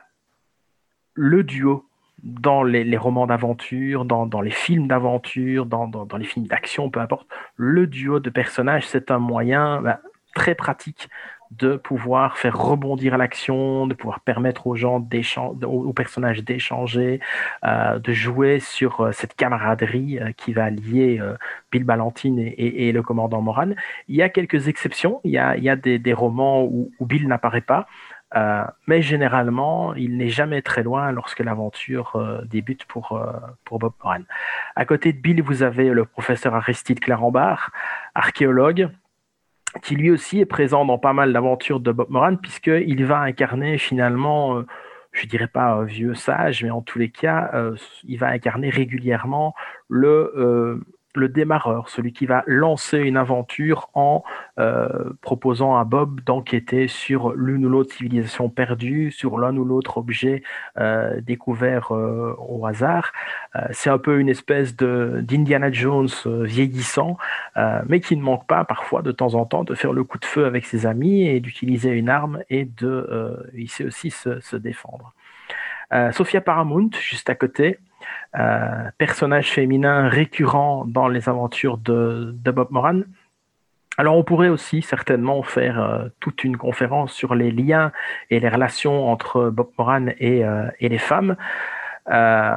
le duo dans les, les romans d'aventure, dans, dans les films d'aventure, dans, dans, dans les films d'action, peu importe, le duo de personnages, c'est un moyen bah, très pratique de pouvoir faire rebondir l'action, de pouvoir permettre aux gens d'échanger, aux, aux personnages d'échanger, euh, de jouer sur euh, cette camaraderie euh, qui va lier euh, Bill Ballantine et, et, et le commandant Moran. Il y a quelques exceptions, il y a, il y a des, des romans où, où Bill n'apparaît pas, Euh, mais généralement, il n'est jamais très loin lorsque l'aventure euh, débute pour, euh, pour Bob Moran. À côté de Bill, vous avez le professeur Aristide Clarenbach, archéologue, qui lui aussi est présent dans pas mal d'aventures de Bob Moran, puisqu'il va incarner finalement, euh, je dirais pas un vieux sage, mais en tous les cas, euh, il va incarner régulièrement le... Euh, le démarreur, celui qui va lancer une aventure en euh, proposant à Bob d'enquêter sur l'une ou l'autre civilisation perdue, sur l'un ou l'autre objet euh, découvert euh, au hasard. Euh, c'est un peu une espèce de, d'Indiana Jones euh, vieillissant, euh, mais qui ne manque pas parfois de temps en temps de faire le coup de feu avec ses amis et d'utiliser une arme et de, euh, il sait aussi se, se défendre. Euh, Sophia Paramount, juste à côté, euh, personnage féminin récurrent dans les aventures de, de Bob Moran. Alors on pourrait aussi certainement faire euh, toute une conférence sur les liens et les relations entre Bob Moran et, euh, et les femmes. Euh,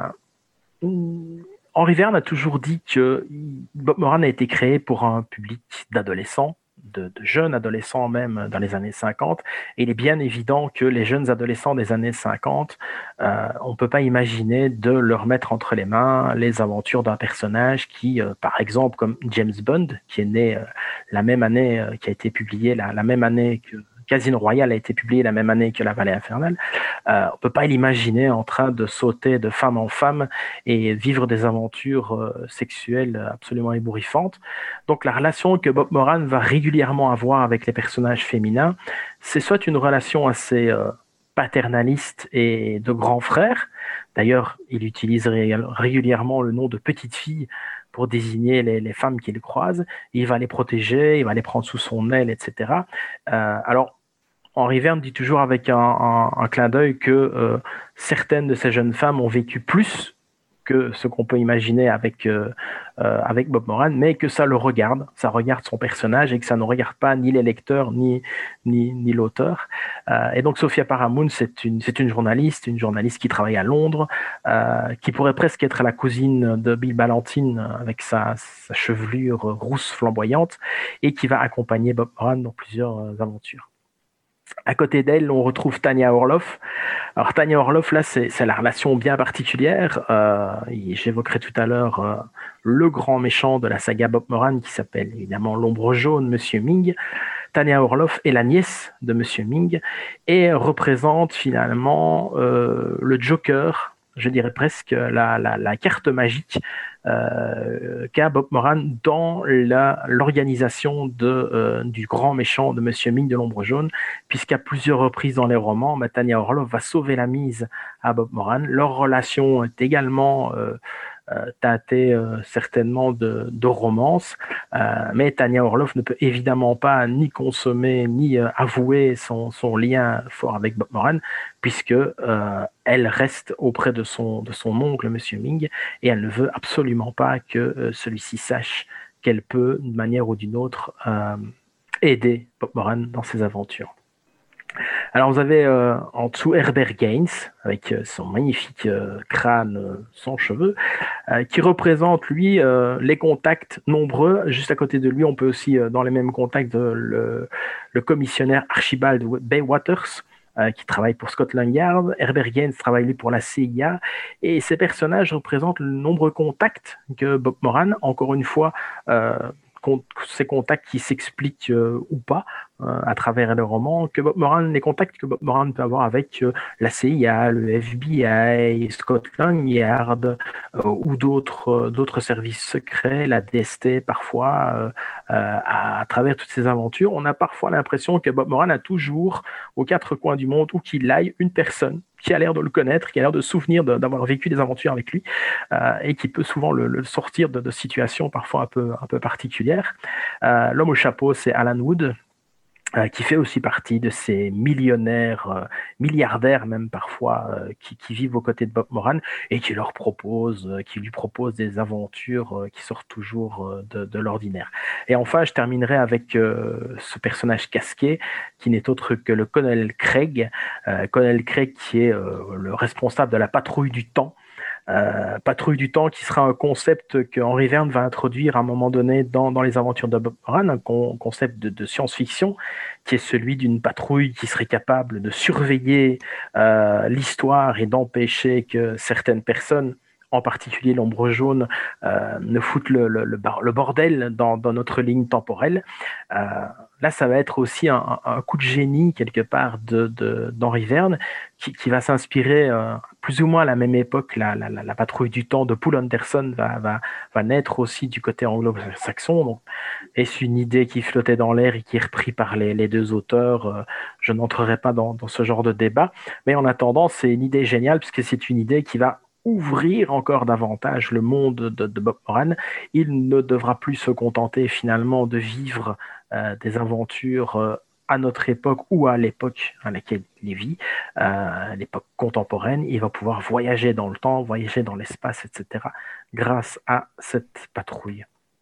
Henry Verne a toujours dit que Bob Moran a été créé pour un public d'adolescents, de, de jeunes adolescents même dans les années cinquante. Et il est bien évident que les jeunes adolescents des années cinquante, euh, on ne peut pas imaginer de leur mettre entre les mains les aventures d'un personnage qui, euh, par exemple, comme James Bond, qui est né euh, la même année, euh, qui a été publié la, la même année que Casino Royale a été publié la même année que La Vallée infernale. Euh, on ne peut pas l'imaginer en train de sauter de femme en femme et vivre des aventures euh, sexuelles absolument ébouriffantes. Donc la relation que Bob Moran va régulièrement avoir avec les personnages féminins, c'est soit une relation assez euh, paternaliste et de grand frère. D'ailleurs, il utilise ré- régulièrement le nom de petite fille pour désigner les, les femmes qu'il croise. Il va les protéger, il va les prendre sous son aile, et cetera. Euh, alors, Henry Verne dit toujours avec un, un, un clin d'œil que euh, certaines de ces jeunes femmes ont vécu plus que ce qu'on peut imaginer avec, euh, euh, avec Bob Moran, mais que ça le regarde, ça regarde son personnage et que ça ne regarde pas ni les lecteurs ni, ni, ni l'auteur. Euh, et donc Sophia Paramount, c'est une, c'est une journaliste, une journaliste qui travaille à Londres, euh, qui pourrait presque être la cousine de Bill Ballantine avec sa, sa chevelure rousse flamboyante et qui va accompagner Bob Moran dans plusieurs euh, aventures. À côté d'elle, on retrouve Tanya Orloff. Alors Tanya Orloff, là, c'est, c'est la relation bien particulière. Euh, j'évoquerai tout à l'heure euh, le grand méchant de la saga Bob Moran, qui s'appelle évidemment l'Ombre jaune, Monsieur Ming. Tanya Orloff est la nièce de Monsieur Ming et représente finalement euh, le Joker, je dirais presque la, la, la carte magique euh, qu'a Bob Moran dans la, l'organisation de, euh, du grand méchant de Monsieur Ming de l'Ombre Jaune, puisqu'à plusieurs reprises dans les romans, bah, Tanya Orloff va sauver la mise à Bob Moran. Leur relation est également euh, euh, teintée euh, certainement de, de romance, euh, mais Tanya Orloff ne peut évidemment pas ni consommer ni euh, avouer son, son lien fort avec Bob Moran, puisque euh, elle reste auprès de son, de son oncle, Monsieur Ming, et elle ne veut absolument pas que euh, celui-ci sache qu'elle peut, d'une manière ou d'une autre, euh, aider Bob Moran dans ses aventures. Alors vous avez euh, en dessous Herbert Gaines, avec euh, son magnifique euh, crâne euh, sans cheveux, euh, qui représente, lui, euh, les contacts nombreux. Juste à côté de lui, on peut aussi, euh, dans les mêmes contacts, de, le, le commissionnaire Archibald Baywaters, euh, qui travaille pour Scotland Yard. Herbert Gaines travaille, lui, pour la C I A. Et ces personnages représentent le nombreux contacts que Bob Moran, encore une fois, euh, ces contacts qui s'expliquent euh, ou pas euh, à travers le roman, que Bob Moran, les contacts que Bob Moran peut avoir avec euh, la C I A, le F B I, Scotland Yard euh, ou d'autres, euh, d'autres services secrets, la D S T parfois, euh, euh, à, à travers toutes ces aventures, on a parfois l'impression que Bob Moran a toujours, aux quatre coins du monde, où qu'il aille, une personne qui a l'air de le connaître, qui a l'air de se souvenir de, d'avoir vécu des aventures avec lui, euh, et qui peut souvent le, le sortir de, de situations parfois un peu, un peu particulières. Euh, l'homme au chapeau, c'est Alan Wood, euh, qui fait aussi partie de ces millionnaires, euh, milliardaires même parfois, euh, qui, qui vivent aux côtés de Bob Moran et qui leur propose, euh, qui lui propose des aventures euh, qui sortent toujours euh, de, de l'ordinaire. Et enfin, je terminerai avec euh, ce personnage casqué qui n'est autre que le colonel Craig, euh, colonel Craig qui est euh, le responsable de la patrouille du temps. Euh, patrouille du temps qui sera un concept que Henry Verne va introduire à un moment donné dans, dans les aventures de Bob Moran, un con, concept de, de science-fiction qui est celui d'une patrouille qui serait capable de surveiller euh, l'histoire et d'empêcher que certaines personnes, en particulier l'ombre jaune, euh, ne foutent le, le, le, le bordel dans, dans notre ligne temporelle. Euh, là, ça va être aussi un, un coup de génie quelque part de, de, d'Henry Verne qui, qui va s'inspirer euh, plus ou moins à la même époque. La, la, la patrouille du temps de Poul Anderson va, va, va naître aussi du côté anglo-saxon. Donc, est-ce une idée qui flottait dans l'air et qui est reprise par les, les deux auteurs? euh, Je n'entrerai pas dans, dans ce genre de débat. Mais en attendant, c'est une idée géniale puisque c'est une idée qui va ouvrir encore davantage le monde de, de Bob Moran. Il ne devra plus se contenter finalement de vivre euh, des aventures euh, à notre époque ou à l'époque à laquelle il vit, euh, l'époque contemporaine. Il va pouvoir voyager dans le temps, voyager dans l'espace, et cetera grâce à cette patrouille.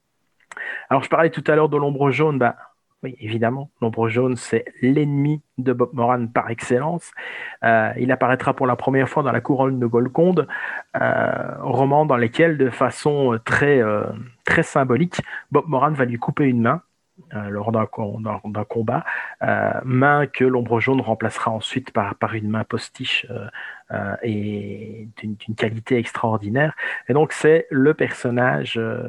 Alors, je parlais tout à l'heure de l'ombre jaune. Bah, oui, évidemment, l'ombre jaune, c'est l'ennemi de Bob Moran par excellence. Euh, il apparaîtra pour la première fois dans La Couronne de Golconde, euh, roman dans lequel, de façon très, euh, très symbolique, Bob Moran va lui couper une main euh, lors d'un, d'un, d'un combat, euh, main que l'ombre jaune remplacera ensuite par, par une main postiche euh, euh, et d'une, d'une qualité extraordinaire. Et donc, c'est le personnage... Euh,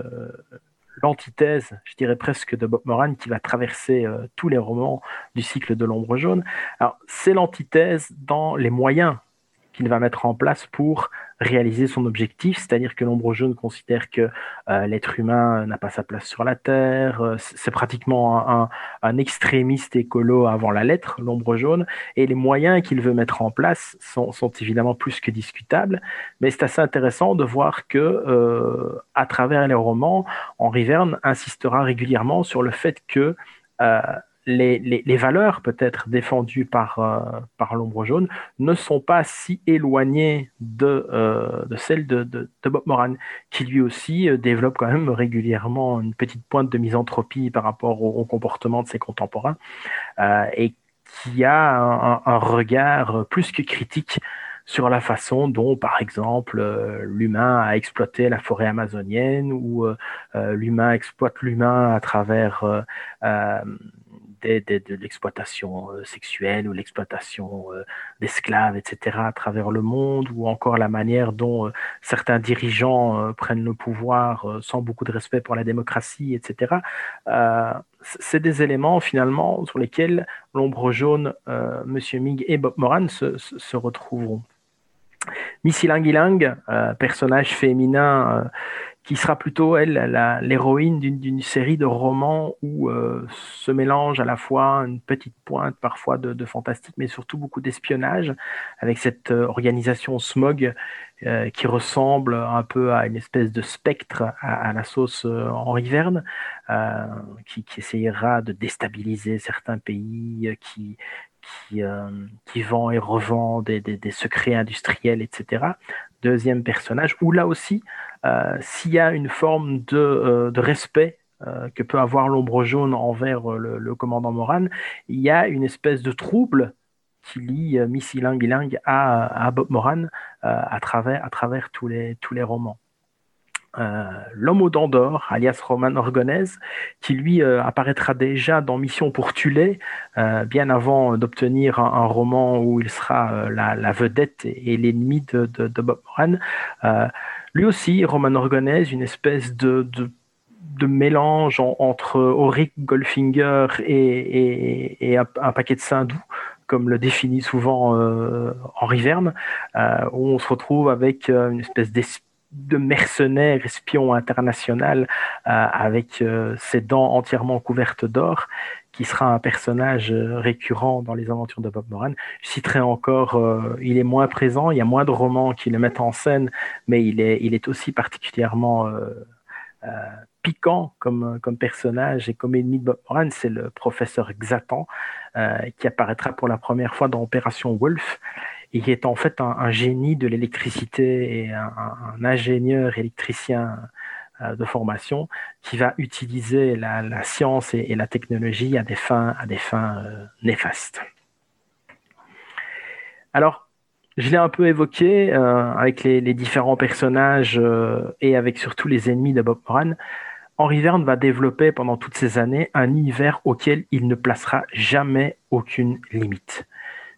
l'antithèse, je dirais presque, de Bob Moran qui va traverser euh, tous les romans du cycle de l'ombre jaune. Alors, c'est l'antithèse dans les moyens qu'il va mettre en place pour réaliser son objectif, c'est-à-dire que l'ombre jaune considère que euh, l'être humain n'a pas sa place sur la Terre, euh, c'est pratiquement un, un, un extrémiste écolo avant la lettre, l'ombre jaune, et les moyens qu'il veut mettre en place sont, sont évidemment plus que discutables, mais c'est assez intéressant de voir que euh, à travers les romans, Henry Verne insistera régulièrement sur le fait que euh, Les, les, les valeurs peut-être défendues par, euh, par l'ombre jaune ne sont pas si éloignées de, euh, de celles de, de, de Bob Moran, qui lui aussi euh, développe quand même régulièrement une petite pointe de misanthropie par rapport au, au comportement de ses contemporains, euh, et qui a un, un regard plus que critique sur la façon dont, par exemple, euh, l'humain a exploité la forêt amazonienne, ou euh, l'humain exploite l'humain à travers euh, euh, des, des, de l'exploitation euh, sexuelle ou l'exploitation euh, d'esclaves, et cetera, à travers le monde, ou encore la manière dont euh, certains dirigeants euh, prennent le pouvoir euh, sans beaucoup de respect pour la démocratie, et cetera. Euh, c'est des éléments finalement sur lesquels l'ombre jaune, euh, Monsieur Ming et Bob Moran se, se, se retrouveront. Missy Lang Ilang, euh, personnage féminin euh, qui sera plutôt, elle, la, l'héroïne d'une, d'une série de romans où euh, se mélange à la fois une petite pointe parfois de, de fantastique, mais surtout beaucoup d'espionnage, avec cette euh, organisation Smog euh, qui ressemble un peu à une espèce de spectre à, à la sauce euh, Henri Verne, euh, qui, qui essayera de déstabiliser certains pays, euh, qui, qui, euh, qui vend et revend des, des, des secrets industriels, et cetera. Deuxième personnage, où là aussi, euh, s'il y a une forme de, euh, de respect euh, que peut avoir l'ombre jaune envers euh, le, le commandant Moran, il y a une espèce de trouble qui lie euh, Missy Lang Ilang à, à Bob Moran euh, à travers, à travers tous, les, tous les romans. Euh, L'homme aux dents d'or, alias Roman Orgonez, qui lui euh, apparaîtra déjà dans Mission pour Tulé, euh, bien avant d'obtenir un, un roman où il sera euh, la, la vedette et, et l'ennemi de, de, de Bob Moran. Euh, lui aussi, Roman Orgonez, une espèce de, de, de mélange en, entre Auric Goldfinger et, et, et un, un paquet de seins doux, comme le définit souvent euh, Henri Verne, euh, où on se retrouve avec euh, une espèce d'esprit de mercenaire espion international euh, avec euh, ses dents entièrement couvertes d'or, qui sera un personnage euh, récurrent dans les aventures de Bob Moran. Je citerai encore, euh, il est moins présent, il y a moins de romans qui le mettent en scène, mais il est, il est aussi particulièrement euh, euh, piquant comme, comme personnage et comme ennemi de Bob Moran, c'est le professeur Xatan, euh, qui apparaîtra pour la première fois dans Opération Wolf, et qui est en fait un, un génie de l'électricité et un, un ingénieur électricien euh, de formation qui va utiliser la, la science et, et la technologie à des fins, à des fins euh, néfastes. Alors, je l'ai un peu évoqué euh, avec les, les différents personnages euh, et avec surtout les ennemis de Bob Moran. Henri Verne va développer pendant toutes ces années un univers auquel il ne placera jamais aucune limite.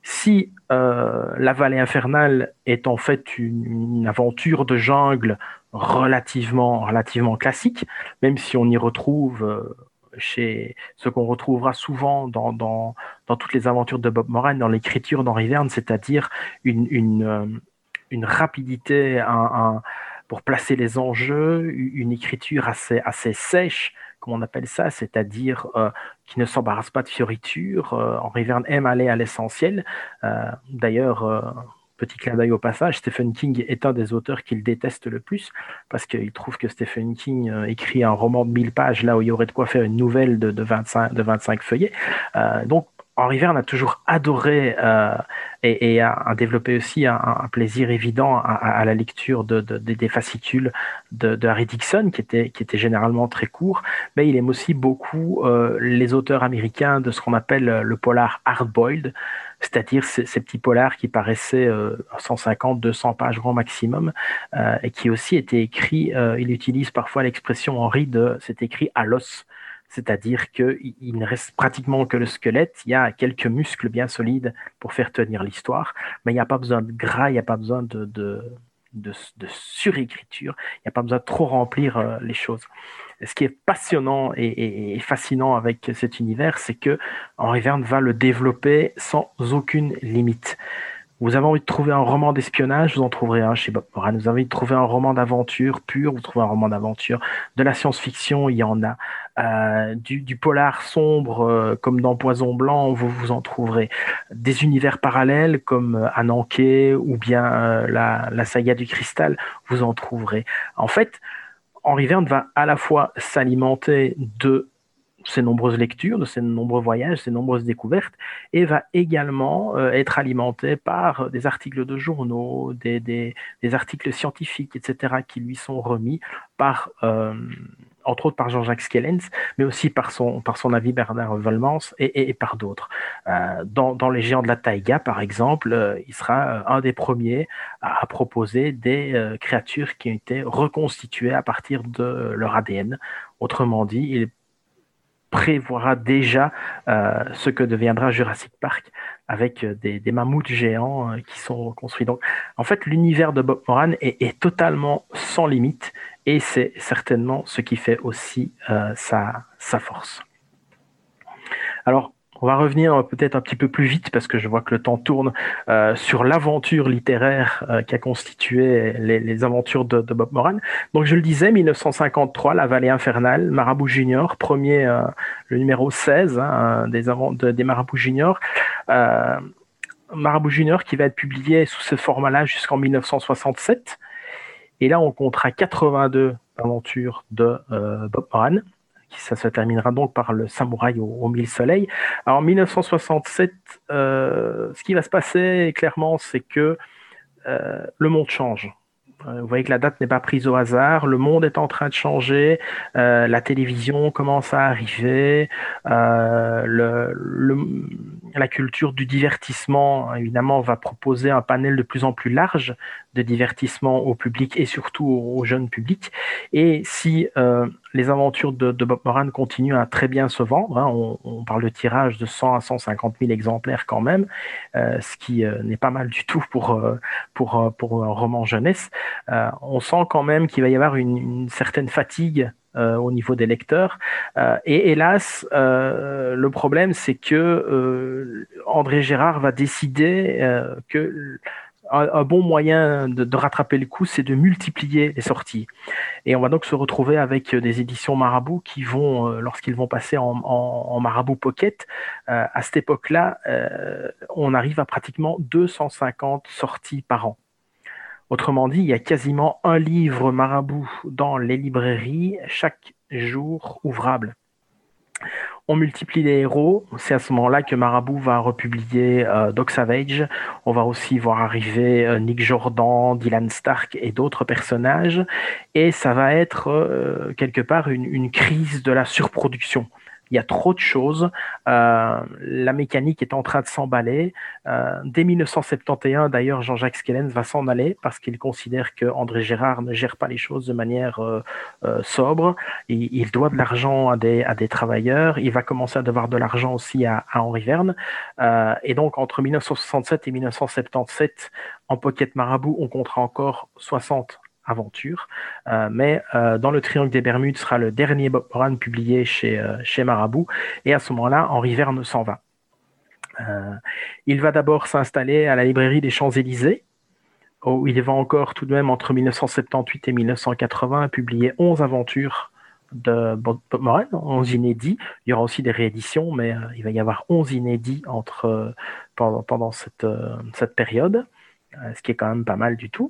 Si euh, la vallée infernale est en fait une, une aventure de jungle relativement, relativement classique, même si on y retrouve euh, chez ce qu'on retrouvera souvent dans, dans, dans toutes les aventures de Bob Moran, dans l'écriture d'Henri Verne, c'est-à-dire une, une, euh, une rapidité, un, un, pour placer les enjeux, une écriture assez, assez sèche, comme on appelle ça, c'est-à-dire euh, qui ne s'embarrasse pas de fioritures. Euh, Henri Verne aime aller à l'essentiel. Euh, d'ailleurs, euh, petit clin d'œil au passage, Stephen King est un des auteurs qu'il déteste le plus, parce qu'il trouve que Stephen King euh, écrit un roman de mille pages, là où il y aurait de quoi faire une nouvelle de, de, vingt-cinq, de vingt-cinq feuillets. Euh, donc, Henri Verne a toujours adoré euh, et, et a, a développé aussi un, un plaisir évident à, à la lecture de, de, de, des fascicules de, de Harry Dixon, qui étaient qui était généralement très courts, mais il aime aussi beaucoup euh, les auteurs américains de ce qu'on appelle le polar hard-boiled, c'est-à-dire ces, ces petits polars qui paraissaient euh, cent cinquante, deux cents pages grand maximum, euh, et qui aussi étaient écrits, euh, il utilise parfois l'expression Henri de « c'est écrit à l'os ». C'est-à-dire qu'il ne reste pratiquement que le squelette, il y a quelques muscles bien solides pour faire tenir l'histoire, mais il n'y a pas besoin de gras, il n'y a pas besoin de, de, de, de surécriture, il n'y a pas besoin de trop remplir euh, les choses. Ce qui est passionnant et, et, et fascinant avec cet univers, c'est que Henri Verne va le développer sans aucune limite. Vous avez envie de trouver un roman d'espionnage, vous en trouverez un chez Bob Moran. Vous avez envie de trouver un roman d'aventure pur, vous trouvez un roman d'aventure. De la science-fiction, il y en a. Euh, du, du polar sombre, euh, comme dans Poison Blanc, vous vous en trouverez. Des univers parallèles, comme euh, Ananké ou bien euh, la, la saga du cristal, vous en trouverez. En fait, Henri Verne va à la fois s'alimenter de ses nombreuses lectures, de ses nombreux voyages, ses nombreuses découvertes, et va également euh, être alimenté par des articles de journaux, des, des, des articles scientifiques, et cetera, qui lui sont remis par, euh, entre autres par Jean-Jacques Skellens, mais aussi par son, par son ami Bernard Volmans et, et, et par d'autres. Euh, dans, dans Les Géants de la Taïga, par exemple, euh, il sera un des premiers à, à proposer des euh, créatures qui ont été reconstituées à partir de leur A D N. Autrement dit, il prévoira déjà euh, ce que deviendra Jurassic Park avec des, des mammouths géants euh, qui sont construits. Donc, en fait, l'univers de Bob Moran est, est totalement sans limite et c'est certainement ce qui fait aussi euh, sa, sa force. Alors, on va revenir peut-être un petit peu plus vite parce que je vois que le temps tourne euh, sur l'aventure littéraire euh, qui a constitué les, les aventures de, de Bob Moran. Donc, je le disais, mille neuf cent cinquante-trois, La Vallée infernale, Marabout Junior, premier, euh, le numéro seize hein, des, avant, de, des Marabouts Junior. Euh, Marabout Junior qui va être publié sous ce format-là jusqu'en mille neuf cent soixante-sept. Et là, on comptera quatre-vingt-deux aventures de euh, Bob Moran. Ça se terminera donc par le samouraï au, au mille soleils. Alors en mille neuf cent soixante-sept, euh, ce qui va se passer clairement, c'est que euh, le monde change. Euh, vous voyez que la date n'est pas prise au hasard, le monde est en train de changer, euh, la télévision commence à arriver, euh, le, le, la culture du divertissement, évidemment, va proposer un panel de plus en plus large de divertissement au public et surtout au, au jeune public. Et si euh, les aventures de, de Bob Moran continuent à très bien se vendre, hein, on, on parle de tirage de cent à cent cinquante mille exemplaires quand même, euh, ce qui euh, n'est pas mal du tout pour, euh, pour, pour un roman jeunesse. Euh, on sent quand même qu'il va y avoir une, une certaine fatigue euh, au niveau des lecteurs. Euh, et hélas, euh, le problème, c'est que euh, André Gérard va décider euh, que un, un bon moyen de, de rattraper le coup, c'est de multiplier les sorties. Et on va donc se retrouver avec des éditions Marabout qui vont, euh, lorsqu'ils vont passer en, en, en Marabout Pocket, euh, à cette époque-là, euh, on arrive à pratiquement deux cent cinquante sorties par an. Autrement dit, il y a quasiment un livre Marabout dans les librairies chaque jour ouvrable. On multiplie les héros. C'est à ce moment-là que Marabout va republier euh, Doc Savage. On va aussi voir arriver euh, Nick Jordan, Dylan Stark et d'autres personnages. Et ça va être euh, quelque part une, une crise de la surproduction. Il y a trop de choses. Euh, la mécanique est en train de s'emballer. Euh, dès mille neuf cent soixante et onze, d'ailleurs, Jean-Jacques Skellens va s'en aller parce qu'il considère que André Gérard ne gère pas les choses de manière euh, euh, sobre. Il, il doit de l'argent à des, à des travailleurs. Il va commencer à devoir de l'argent aussi à, à Henri Verne. Euh, et donc, entre mille neuf cent soixante-sept et mille neuf cent soixante-dix-sept, en Pocket Marabout, on comptera encore soixante aventure. Euh, mais euh, dans le Triangle des Bermudes sera le dernier Bob Moran publié chez, euh, chez Marabout. Et à ce moment-là, Henri Verne s'en va. Euh, il va d'abord s'installer à la librairie des Champs-Élysées, où il va encore tout de même entre mille neuf cent soixante-dix-huit et mille neuf cent quatre-vingts publier onze aventures de Bob Moran, onze inédits. Il y aura aussi des rééditions, mais euh, il va y avoir onze inédits entre, euh, pendant, pendant cette, euh, cette période, euh, ce qui est quand même pas mal du tout.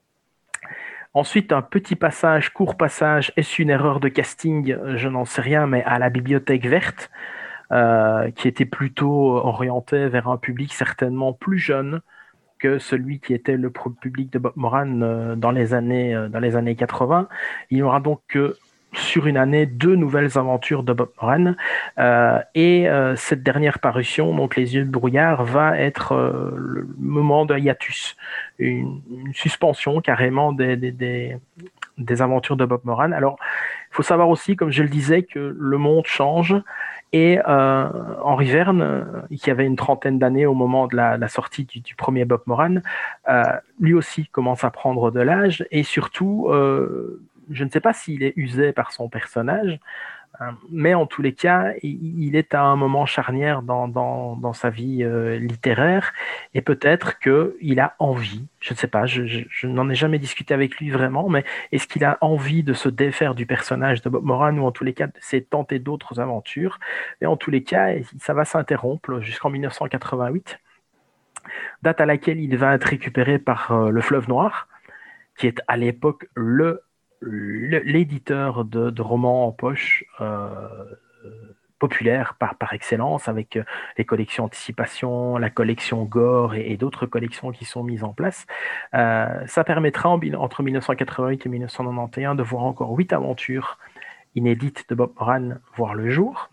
Ensuite, un petit passage, court passage, est-ce une erreur de casting? Je n'en sais rien, mais à la Bibliothèque verte, euh, qui était plutôt orienté vers un public certainement plus jeune que celui qui était le public de Bob Moran euh, dans les années, euh, dans les années quatre-vingts. Il n'y aura donc que sur une année deux nouvelles aventures de Bob Moran euh, et euh, cette dernière parution, donc Les Yeux de brouillard, va être euh, le moment de hiatus, une, une suspension carrément des, des, des, des aventures de Bob Moran. Alors, il faut savoir aussi, comme je le disais, que le monde change et euh, Henri Verne, qui avait une trentaine d'années au moment de la, la sortie du, du premier Bob Moran, euh, lui aussi commence à prendre de l'âge et surtout euh, je ne sais pas s'il est usé par son personnage, mais en tous les cas, il est à un moment charnière dans, dans, dans sa vie euh, littéraire et peut-être qu'il a envie, je ne sais pas, je, je, je n'en ai jamais discuté avec lui vraiment, mais est-ce qu'il a envie de se défaire du personnage de Bob Moran ou en tous les cas, c'est tenter d'autres aventures. Et en tous les cas, ça va s'interrompre jusqu'en mille neuf cent quatre-vingt-huit, date à laquelle il va être récupéré par euh, Le Fleuve Noir, qui est à l'époque le l'éditeur de, de romans en poche euh, populaire par, par excellence, avec euh, les collections Anticipation, la collection Gore et, et d'autres collections qui sont mises en place. Euh, ça permettra en, entre mille neuf cent quatre-vingt-huit et mille neuf cent quatre-vingt-onze de voir encore huit aventures inédites de Bob Moran voir le jour.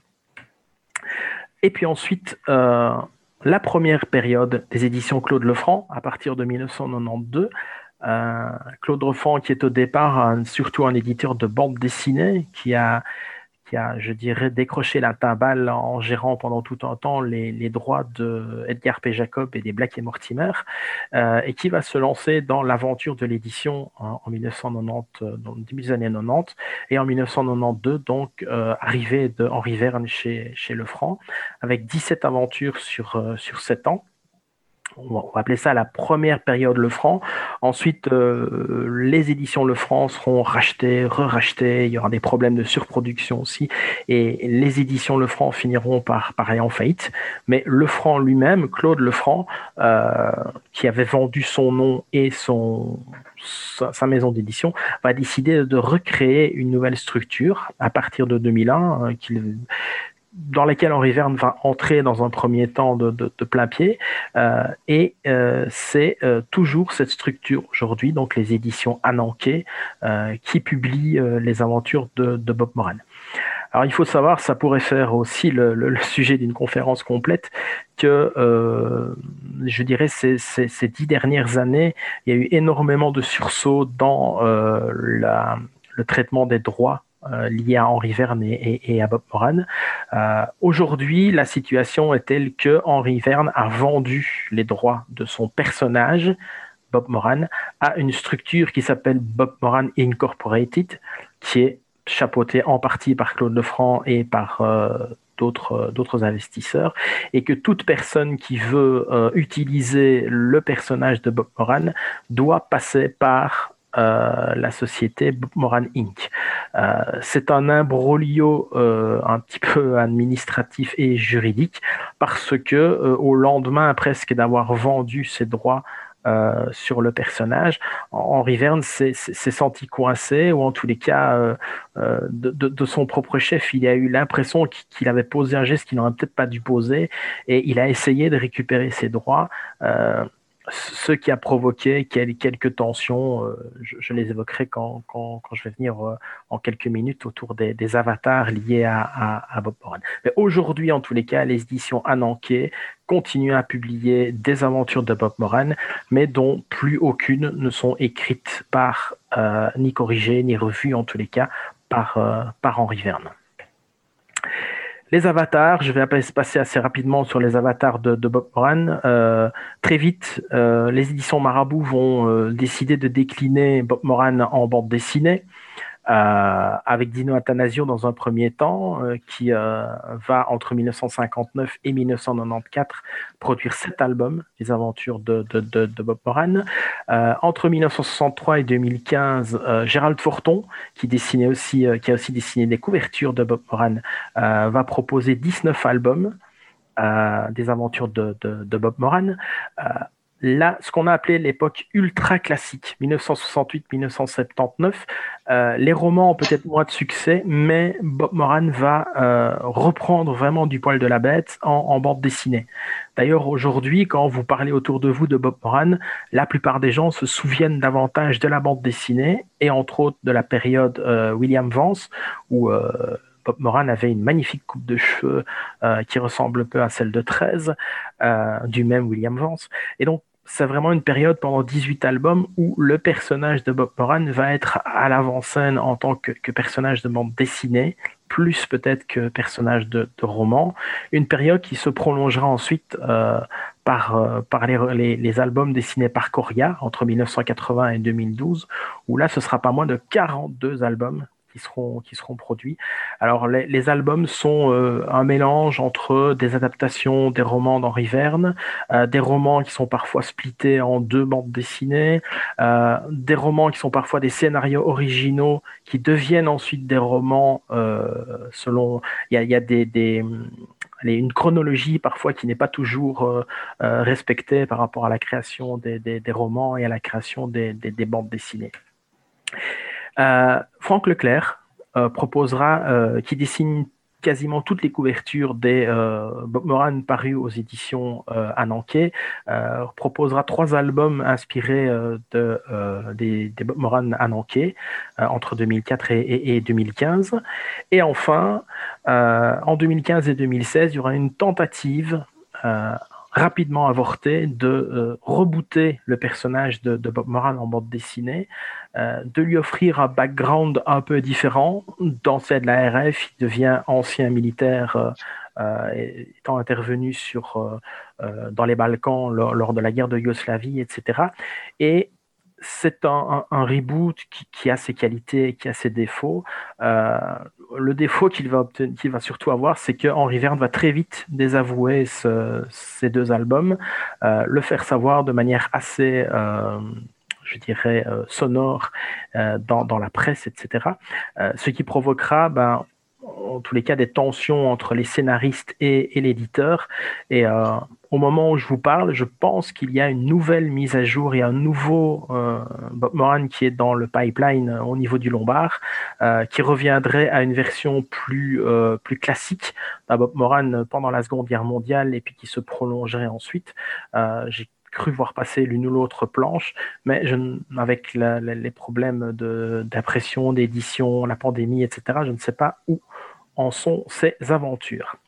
Et puis ensuite, euh, la première période des éditions Claude Lefranc, à partir de mille neuf cent quatre-vingt-douze, Euh, Claude Lefranc, qui est au départ un, surtout un éditeur de bande dessinée, qui a, qui a, je dirais, décroché la timbale en gérant pendant tout un temps les, les droits de Edgar P. Jacob et des Black et Mortimer, euh, et qui va se lancer dans l'aventure de l'édition en, en mille neuf cent quatre-vingt-dix, dans le début des années quatre-vingt-dix, et en mille neuf cent quatre-vingt-douze, donc, euh, arrivée de Henri Verne chez, chez Lefranc, avec dix-sept aventures sur, euh, sur sept ans. On va appeler ça la première période Lefranc. Ensuite, euh, les éditions Lefranc seront rachetées, re-rachetées. Il y aura des problèmes de surproduction aussi. Et les éditions Lefranc finiront par, par aller en faillite. Mais Lefranc lui-même, Claude Lefranc, euh, qui avait vendu son nom et son, sa, sa maison d'édition, va décider de recréer une nouvelle structure à partir de deux mille un, euh, qu'il dans laquelle Henri Verne va entrer dans un premier temps de, de, de plein pied. Euh, et euh, c'est euh, toujours cette structure aujourd'hui, donc les éditions Ananké, euh, qui publient euh, les aventures de, de Bob Moran. Alors il faut savoir, ça pourrait faire aussi le, le, le sujet d'une conférence complète, que euh, je dirais ces, ces, ces dix dernières années, il y a eu énormément de sursauts dans euh, la, le traitement des droits Euh, lié à Henri Verne et, et, et à Bob Moran. Euh, aujourd'hui, la situation est telle que Henri Verne a vendu les droits de son personnage, Bob Moran, à une structure qui s'appelle Bob Moran Incorporated, qui est chapeautée en partie par Claude Lefranc et par euh, d'autres, d'autres investisseurs, et que toute personne qui veut euh, utiliser le personnage de Bob Moran doit passer par Euh, la société Bob Moran incorporated. Euh, c'est un imbroglio euh, un petit peu administratif et juridique, parce que euh, au lendemain presque d'avoir vendu ses droits euh, sur le personnage, Henri Verne s'est, s'est senti coincé, ou en tous les cas euh, euh, de, de, de son propre chef, il a eu l'impression qu'il avait posé un geste qu'il n'aurait peut-être pas dû poser, et il a essayé de récupérer ses droits. Euh, ce qui a provoqué quelques tensions, euh, je, je les évoquerai quand, quand, quand je vais venir euh, en quelques minutes autour des, des avatars liés à, à, à Bob Moran. Mais aujourd'hui, en tous les cas, les éditions Ananké continuent à publier des aventures de Bob Moran, mais dont plus aucune ne sont écrites par, euh, ni corrigées, ni revues, en tous les cas, par, euh, par Henri Verne. Les avatars, je vais passer assez rapidement sur les avatars de, de Bob Moran. Euh, très vite, euh, les éditions Marabout vont euh, décider de décliner Bob Moran en bande dessinée, euh, avec Dino Atanasio dans un premier temps, euh, qui euh, va entre mille neuf cent cinquante-neuf et mille neuf cent quatre-vingt-quatorze produire sept albums, les aventures de, de, de, de Bob Moran. Euh, entre mille neuf cent soixante-trois et deux mille quinze, euh, Gérald Forton, qui, dessinait aussi, euh, qui a aussi dessiné des couvertures de Bob Moran, euh, va proposer dix-neuf albums euh, des aventures de, de, de Bob Moran. Euh, Là, ce qu'on a appelé l'époque ultra classique, mille neuf cent soixante-huit à mille neuf cent soixante-dix-neuf, euh, les romans ont peut-être moins de succès, mais Bob Moran va euh, reprendre vraiment du poil de la bête en, en bande dessinée. D'ailleurs, aujourd'hui, quand vous parlez autour de vous de Bob Moran, la plupart des gens se souviennent davantage de la bande dessinée, et entre autres de la période euh, William Vance, où euh, Bob Moran avait une magnifique coupe de cheveux euh, qui ressemble un peu à celle de treize, euh, du même William Vance. Et donc, c'est vraiment une période pendant dix-huit albums où le personnage de Bob Moran va être à l'avant-scène en tant que, que personnage de bande dessinée, plus peut-être que personnage de, de roman. Une période qui se prolongera ensuite euh, par, euh, par les, les, les albums dessinés par Coria entre mille neuf cent quatre-vingts et deux mille douze, où là, ce sera pas moins de quarante-deux albums qui seront, qui seront produits. Alors, les, les albums sont euh, un mélange entre des adaptations des romans d'Henri Verne, euh, des romans qui sont parfois splittés en deux bandes dessinées, euh, des romans qui sont parfois des scénarios originaux qui deviennent ensuite des romans euh, selon... Il y a, il y a des... des une chronologie parfois qui n'est pas toujours euh, euh, respectée par rapport à la création des, des, des romans et à la création des, des, des bandes dessinées. Euh, Franck Leclerc euh, proposera, euh, qui dessine quasiment toutes les couvertures des euh, Bob Moran parus aux éditions euh, Ananké, euh, proposera trois albums inspirés euh, de, euh, des, des Bob Moran Ananké euh, entre deux mille quatre et, et, et deux mille quinze. Et enfin, euh, en deux mille quinze et deux mille seize, il y aura une tentative euh, rapidement avorté de euh, rebooter le personnage de, de Bob Moran en bande dessinée, euh, de lui offrir un background un peu différent. Dans celle de la R F, il devient ancien militaire euh, euh, étant intervenu sur, euh, euh, dans les Balkans lors, lors de la guerre de Yougoslavie, et cetera. Et c'est un, un, un reboot qui, qui a ses qualités, qui a ses défauts. Euh, le défaut qu'il va, obtenir, qu'il va surtout avoir, c'est que Henry Verne va très vite désavouer ce, ces deux albums, euh, le faire savoir de manière assez, euh, je dirais, euh, sonore euh, dans, dans la presse, et cetera. Euh, ce qui provoquera, ben, en tous les cas, des tensions entre les scénaristes et, et l'éditeur. Et euh, au moment où je vous parle, je pense qu'il y a une nouvelle mise à jour et un nouveau euh, Bob Moran qui est dans le pipeline euh, au niveau du Lombard, euh, qui reviendrait à une version plus, euh, plus classique d'un Bob Moran pendant la Seconde Guerre mondiale et puis qui se prolongerait ensuite. Euh, j'ai cru voir passer l'une ou l'autre planche, mais je, avec la, la, les problèmes de, d'impression, d'édition, la pandémie, et cetera, je ne sais pas où en sont ces aventures.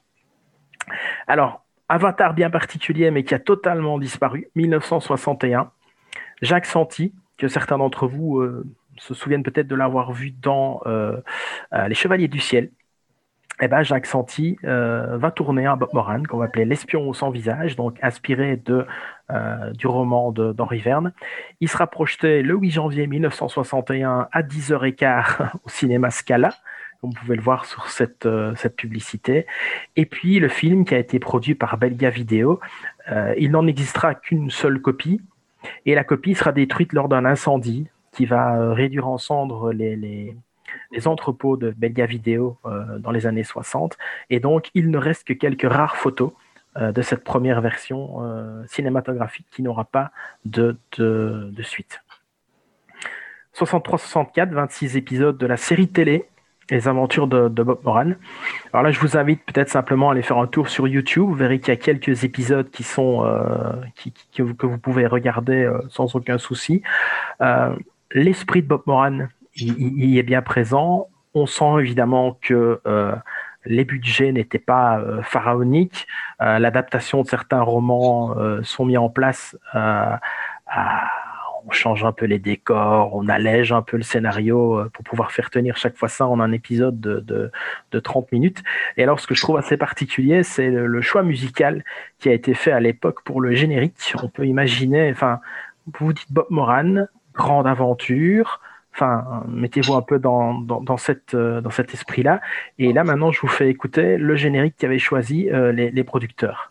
Alors, Avatar bien particulier, mais qui a totalement disparu, dix-neuf cent soixante et un. Jacques Santi, que certains d'entre vous euh, se souviennent peut-être de l'avoir vu dans euh, euh, Les Chevaliers du Ciel. Eh ben, Jacques Santi euh, va tourner un Bob Moran qu'on va appeler L'espion sans visage, donc inspiré de, euh, du roman de, d'Henry Verne. Il sera projeté le huit janvier dix-neuf cent soixante et un à dix heures quinze au cinéma Scala, comme vous pouvez le voir sur cette, euh, cette publicité. Et puis le film qui a été produit par Belga Video, euh, il n'en existera qu'une seule copie, et la copie sera détruite lors d'un incendie qui va euh, réduire en cendres les... les les entrepôts de Belga Video euh, dans les années soixante. Et donc, il ne reste que quelques rares photos euh, de cette première version euh, cinématographique qui n'aura pas de, de, de suite. soixante-trois soixante-quatre, vingt-six épisodes de la série télé Les Aventures de, de Bob Moran. Alors là, je vous invite peut-être simplement à aller faire un tour sur YouTube. Vous verrez qu'il y a quelques épisodes qui sont, euh, qui, qui, que, vous, que vous pouvez regarder euh, sans aucun souci. Euh, l'esprit de Bob Moran, il, il est bien présent. On sent évidemment que euh, les budgets n'étaient pas euh, pharaoniques. Euh, l'adaptation de certains romans euh, sont mis en place. Euh, à, on change un peu les décors, on allège un peu le scénario euh, pour pouvoir faire tenir chaque fois ça en un épisode de, de, de trente minutes. Et alors, ce que je trouve assez particulier, c'est le, le choix musical qui a été fait à l'époque pour le générique. On peut imaginer, enfin, vous dites Bob Moran, grande aventure. Enfin, mettez-vous un peu dans, dans, dans, cette, euh, dans cet esprit-là. Et là, maintenant, je vous fais écouter le générique qu'avaient choisi euh, les, les producteurs.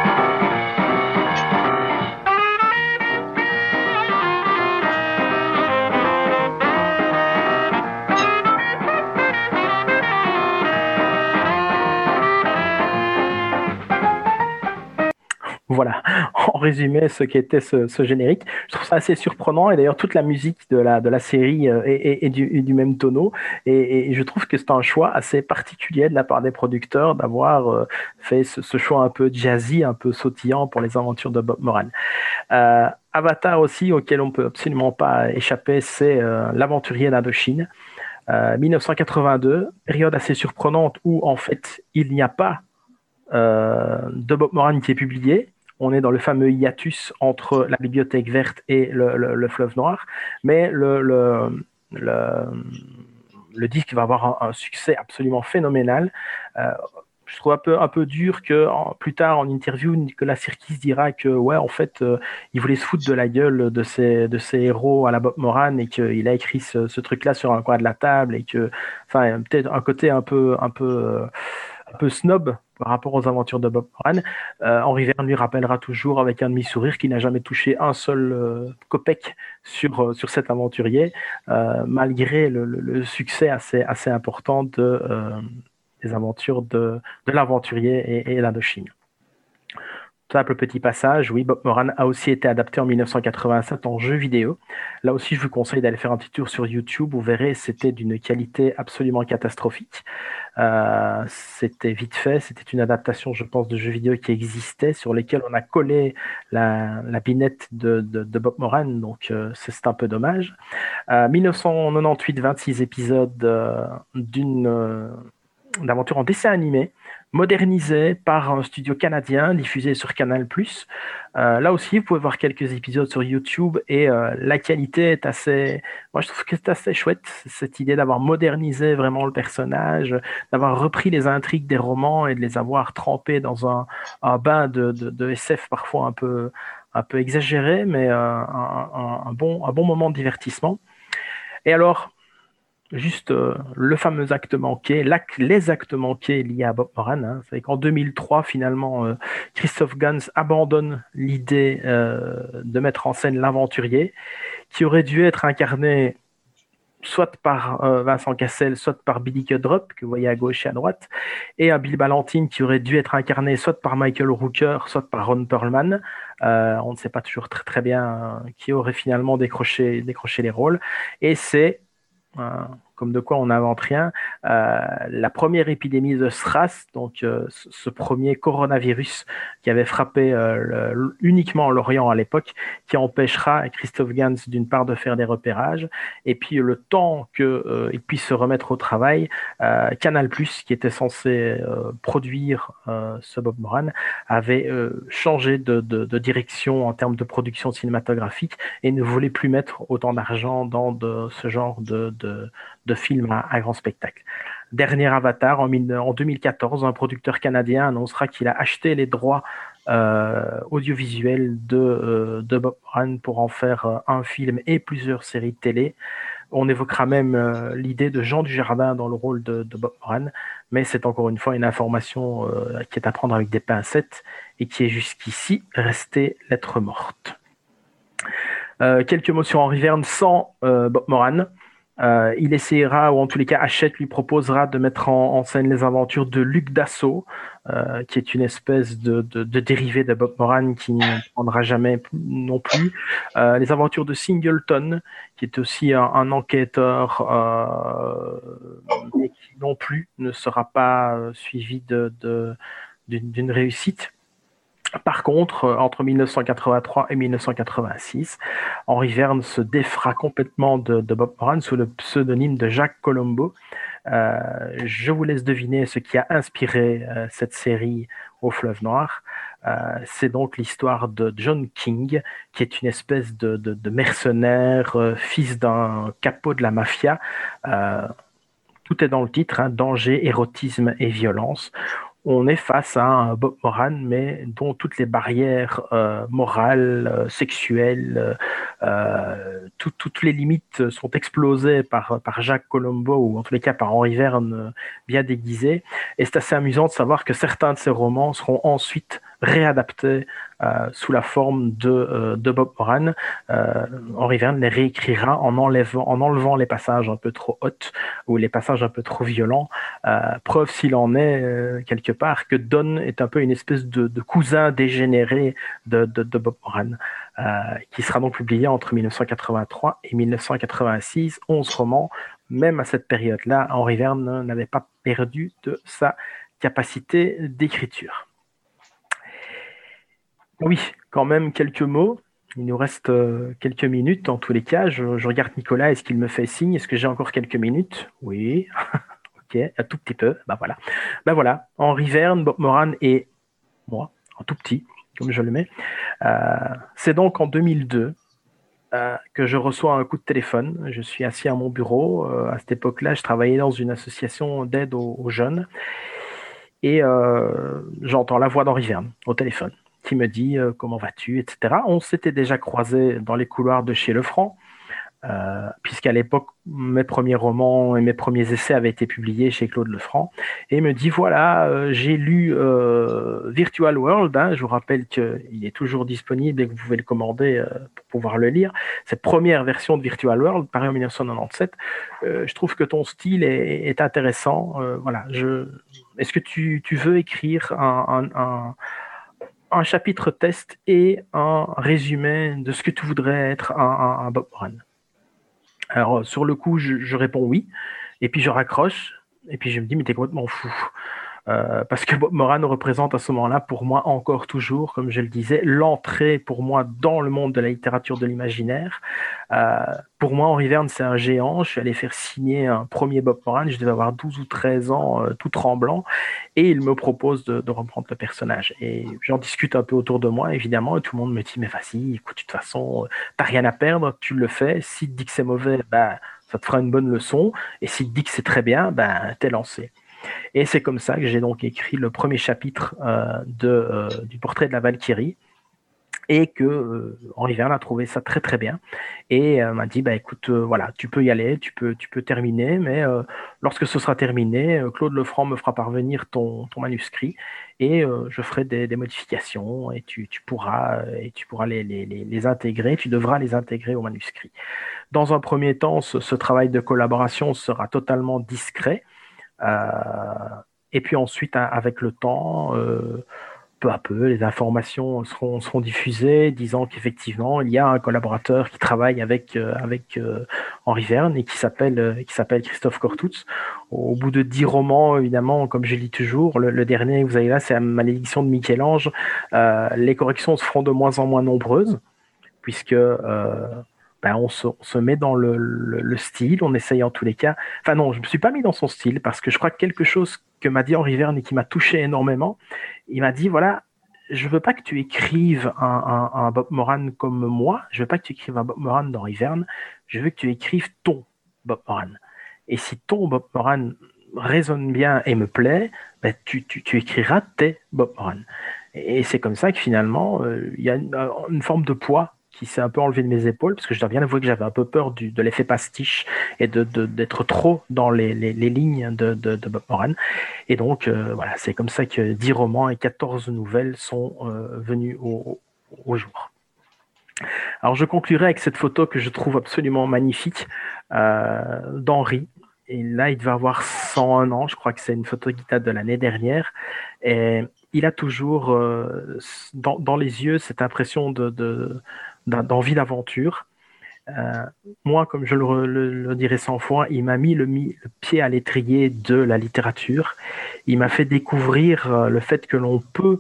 Voilà, en résumé, ce qu'était ce, ce générique. Je trouve ça assez surprenant, et d'ailleurs toute la musique de la, de la série est, est, est, du, est du même tonneau, et, et je trouve que c'est un choix assez particulier de la part des producteurs d'avoir euh, fait ce, ce choix un peu jazzy, un peu sautillant pour les aventures de Bob Moran. Euh, Avatar aussi, auquel on ne peut absolument pas échapper, c'est euh, L'Aventurier d'Indochine. Euh, dix-neuf cent quatre-vingt-deux, période assez surprenante où en fait il n'y a pas euh, de Bob Moran qui est publié. On est dans le fameux hiatus entre la Bibliothèque verte et le, le, le Fleuve noir, mais le, le, le, le disque va avoir un, un succès absolument phénoménal. Euh, je trouve un peu, un peu dur que en, plus tard en interview, Nicolas Sirkis dira que ouais, en fait, euh, il voulait se foutre de la gueule de ses, de ses héros à la Bob Moran, et qu'il a écrit ce, ce truc-là sur un coin de la table, et que, enfin, peut-être un côté un peu, un peu, euh, un peu snob par rapport aux aventures de Bob Moran. Euh, Henry Verne lui rappellera toujours avec un demi-sourire qu'il n'a jamais touché un seul euh, copec sur, euh, sur cet aventurier, euh, malgré le, le, le succès assez, assez important de, euh, des aventures de, de l'aventurier et, et l'Indochine. Simple petit passage, oui, Bob Moran a aussi été adapté en dix-neuf cent quatre-vingt-sept en jeu vidéo. Là aussi, je vous conseille d'aller faire un petit tour sur YouTube. Vous verrez, c'était d'une qualité absolument catastrophique. Euh, c'était vite fait, c'était une adaptation, je pense, de jeux vidéo qui existait, sur lesquels on a collé la, la binette de, de, de Bob Moran, donc euh, c'est un peu dommage. Euh, dix-neuf cent quatre-vingt-dix-huit, vingt-six épisodes euh, d'une... Euh, d'aventure en dessin animé modernisé par un studio canadien, diffusé sur Canal plus. Euh, là aussi, vous pouvez voir quelques épisodes sur YouTube et euh, la qualité est assez... Moi, je trouve que c'est assez chouette, cette idée d'avoir modernisé vraiment le personnage, d'avoir repris les intrigues des romans et de les avoir trempés dans un, un bain de, de, de S F parfois un peu, un peu exagéré, mais euh, un, un, un, bon, un bon moment de divertissement. Et alors, juste euh, le fameux acte manqué, les actes manqués liés à Bob Moran. Hein. C'est qu'en deux mille trois, finalement, euh, Christophe Gans abandonne l'idée euh, de mettre en scène l'aventurier, qui aurait dû être incarné soit par euh, Vincent Cassel, soit par Billy Crudup, que vous voyez à gauche et à droite, et à Bill Ballantine, qui aurait dû être incarné soit par Michael Rooker, soit par Ron Perlman. Euh, on ne sait pas toujours très, très bien euh, qui aurait finalement décroché, décroché les rôles. Et c'est Euh, comme de quoi on n'invente rien. Euh, la première épidémie de SRAS, donc euh, ce premier coronavirus qui avait frappé euh, le, uniquement l'Orient à l'époque, qui empêchera Christophe Gans d'une part de faire des repérages, et puis le temps qu'il euh, puisse se remettre au travail, euh, Canal plus, qui était censé euh, produire euh, ce Bob Moran, avait euh, changé de, de, de direction en termes de production cinématographique et ne voulait plus mettre autant d'argent dans de, ce genre de, de, de film à, à grand spectacle. Dernier Avatar, en, en deux mille quatorze, un producteur canadien annoncera qu'il a acheté les droits euh, audiovisuels de, euh, de Bob Moran pour en faire euh, un film et plusieurs séries de télé. On évoquera même euh, l'idée de Jean Dujardin dans le rôle de, de Bob Moran, mais c'est encore une fois une information euh, qui est à prendre avec des pincettes et qui est jusqu'ici restée lettre morte. Euh, quelques mots sur Henry Verne sans euh, Bob Moran. Euh, il essaiera, ou en tous les cas, Hachette lui proposera de mettre en, en scène les aventures de Luc Dassault, euh, qui est une espèce de, de, de dérivé de Bob Moran qui ne prendra jamais non plus. Euh, les aventures de Singleton, qui est aussi un, un enquêteur, euh, mais qui non plus ne sera pas euh, suivi de, de, d'une, d'une réussite. Par contre, entre mille neuf cent quatre-vingt-trois et mille neuf cent quatre-vingt-six, Henry Verne se défra complètement de, de Bob Moran sous le pseudonyme de Jacques Colombo. Euh, je vous laisse deviner ce qui a inspiré euh, cette série au Fleuve Noir. Euh, c'est donc l'histoire de John King, qui est une espèce de, de, de mercenaire, euh, fils d'un capot de la mafia. Euh, tout est dans le titre, hein, danger, érotisme et violence. On est face à un Bob Moran, mais dont toutes les barrières euh, morales, euh, sexuelles, euh, tout, toutes les limites sont explosées par, par Jacques Colombo, ou en tous les cas par Henry Verne bien déguisé. Et c'est assez amusant de savoir que certains de ces romans seront ensuite réadaptés euh, sous la forme de, euh, de Bob Moran. Euh, Henry Verne les réécrira en enlevant, en enlevant les passages un peu trop hauts ou les passages un peu trop violents. Euh, preuve s'il en est, euh, quelque part, que Don est un peu une espèce de, de cousin dégénéré de, de, de Bob Moran, euh, qui sera donc publié entre mille neuf cent quatre-vingt-trois et mille neuf cent quatre-vingt-six, onze romans. Même à cette période-là, Henry Verne n'avait pas perdu de sa capacité d'écriture. Oui, quand même quelques mots. Il nous reste euh, quelques minutes en tous les cas. Je, je regarde Nicolas, est-ce qu'il me fait signe? Est-ce que j'ai encore quelques minutes? Oui. Ok, un tout petit peu. Ben voilà. Ben voilà. Henry Verne, Bob Moran et moi, en tout petit, comme je le mets. Euh, c'est donc en deux mille deux euh, que je reçois un coup de téléphone. Je suis assis à mon bureau. Euh, à cette époque-là, je travaillais dans une association d'aide aux, aux jeunes. Et euh, j'entends la voix d'Henry Verne au téléphone qui me dit euh, comment vas-tu, et cetera. On s'était déjà croisés dans les couloirs de chez Lefranc, euh, puisqu'à l'époque, mes premiers romans et mes premiers essais avaient été publiés chez Claude Lefranc. Et il me dit, voilà, euh, j'ai lu euh, Virtual World, hein, je vous rappelle qu'il est toujours disponible et que vous pouvez le commander euh, pour pouvoir le lire. Cette première version de Virtual World, parue en mille neuf cent quatre-vingt-dix-sept, euh, je trouve que ton style est, est intéressant. Euh, voilà, je... Est-ce que tu, tu veux écrire un... un, un un chapitre test et un résumé de ce que tu voudrais être un, un, un Bob Moran? Alors, sur le coup, je, je réponds oui, et puis je raccroche, et puis je me dis, mais t'es complètement fou. Euh, parce que Bob Moran représente à ce moment-là, pour moi, encore toujours, comme je le disais, l'entrée pour moi dans le monde de la littérature de l'imaginaire. Euh, pour moi, Henri Verne, c'est un géant. Je suis allé faire signer un premier Bob Moran, je devais avoir douze ou treize ans, euh, tout tremblant, et il me propose de, de reprendre le personnage. Et j'en discute un peu autour de moi, évidemment, et tout le monde me dit, mais vas-y, écoute, de toute façon, t'as rien à perdre, tu le fais. Si tu dis que c'est mauvais, bah, ça te fera une bonne leçon, et si tu dis que c'est très bien, ben, t'es lancé. Et c'est comme ça que j'ai donc écrit le premier chapitre euh, de, euh, du portrait de la Valkyrie, et que euh, Henri Verne a trouvé ça très très bien et euh, m'a dit bah écoute euh, voilà, tu peux y aller, tu peux tu peux terminer, mais euh, lorsque ce sera terminé, euh, Claude Lefranc me fera parvenir ton, ton manuscrit et euh, je ferai des, des modifications et tu, tu pourras et tu pourras les, les, les, les intégrer, tu devras les intégrer au manuscrit. Dans un premier temps, ce, ce travail de collaboration sera totalement discret. Euh, et puis ensuite, avec le temps, euh, peu à peu, les informations seront, seront diffusées, disant qu'effectivement, il y a un collaborateur qui travaille avec, euh, avec euh, Henri Verne et qui s'appelle, euh, qui s'appelle Christophe Cortouz. Au bout de dix romans, évidemment, comme je lis toujours, le, le dernier que vous avez là, c'est La Malédiction de Michel-Ange. Euh, les corrections se feront de moins en moins nombreuses, puisque euh, ben, on, se, on se met dans le, le, le style, on essaye en tous les cas. Enfin non, je ne me suis pas mis dans son style, parce que je crois que quelque chose que m'a dit Henri Verne et qui m'a touché énormément, il m'a dit, voilà, je veux pas que tu écrives un, un, un Bob Moran comme moi, je veux pas que tu écrives un Bob Moran d'Henri Verne, je veux que tu écrives ton Bob Moran. Et si ton Bob Moran résonne bien et me plaît, ben, tu, tu, tu écriras tes Bob Moran. Et c'est comme ça que finalement, euh, il y a une, une forme de poids qui s'est un peu enlevé de mes épaules, parce que je dois bien avouer que j'avais un peu peur du, de l'effet pastiche et de, de, d'être trop dans les, les, les lignes de, de, de Bob Moran. Et donc, euh, voilà, c'est comme ça que dix romans et quatorze nouvelles sont euh, venus au, au jour. Alors, je conclurai avec cette photo que je trouve absolument magnifique euh, d'Henri. Et là, il devait avoir cent un ans. Je crois que c'est une photo qui date de l'année dernière. Et il a toujours euh, dans, dans les yeux cette impression de, de, d'envie d'aventure. Euh, moi, comme je le, le, le dirai cent fois, il m'a mis le, mis le pied à l'étrier de la littérature. Il m'a fait découvrir euh, le fait que l'on peut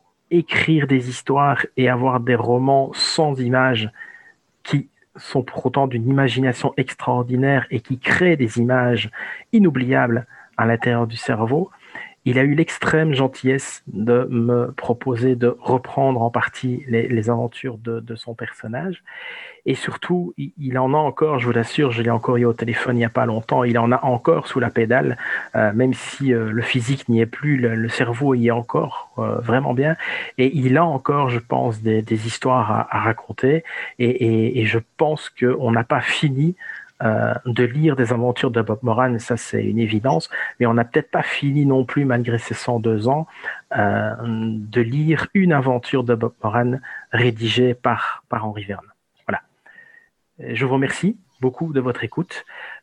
écrire des histoires et avoir des romans sans images qui sont pour autant d'une imagination extraordinaire et qui créent des images inoubliables à l'intérieur du cerveau. Il a eu l'extrême gentillesse de me proposer de reprendre en partie les, les aventures de, de son personnage. Et surtout, il, il en a encore, je vous l'assure, je l'ai encore eu au téléphone il n'y a pas longtemps, il en a encore sous la pédale, euh, même si euh, le physique n'y est plus, le, le cerveau y est encore euh, vraiment bien. Et il a encore, je pense, des, des histoires à, à raconter. Et, et, et je pense qu'on n'a pas fini Euh, de lire des aventures de Bob Moran, ça c'est une évidence, mais on n'a peut-être pas fini non plus, malgré ses cent deux ans, euh, de lire une aventure de Bob Moran rédigée par, par Henri Verne. Voilà. Je vous remercie beaucoup de votre écoute.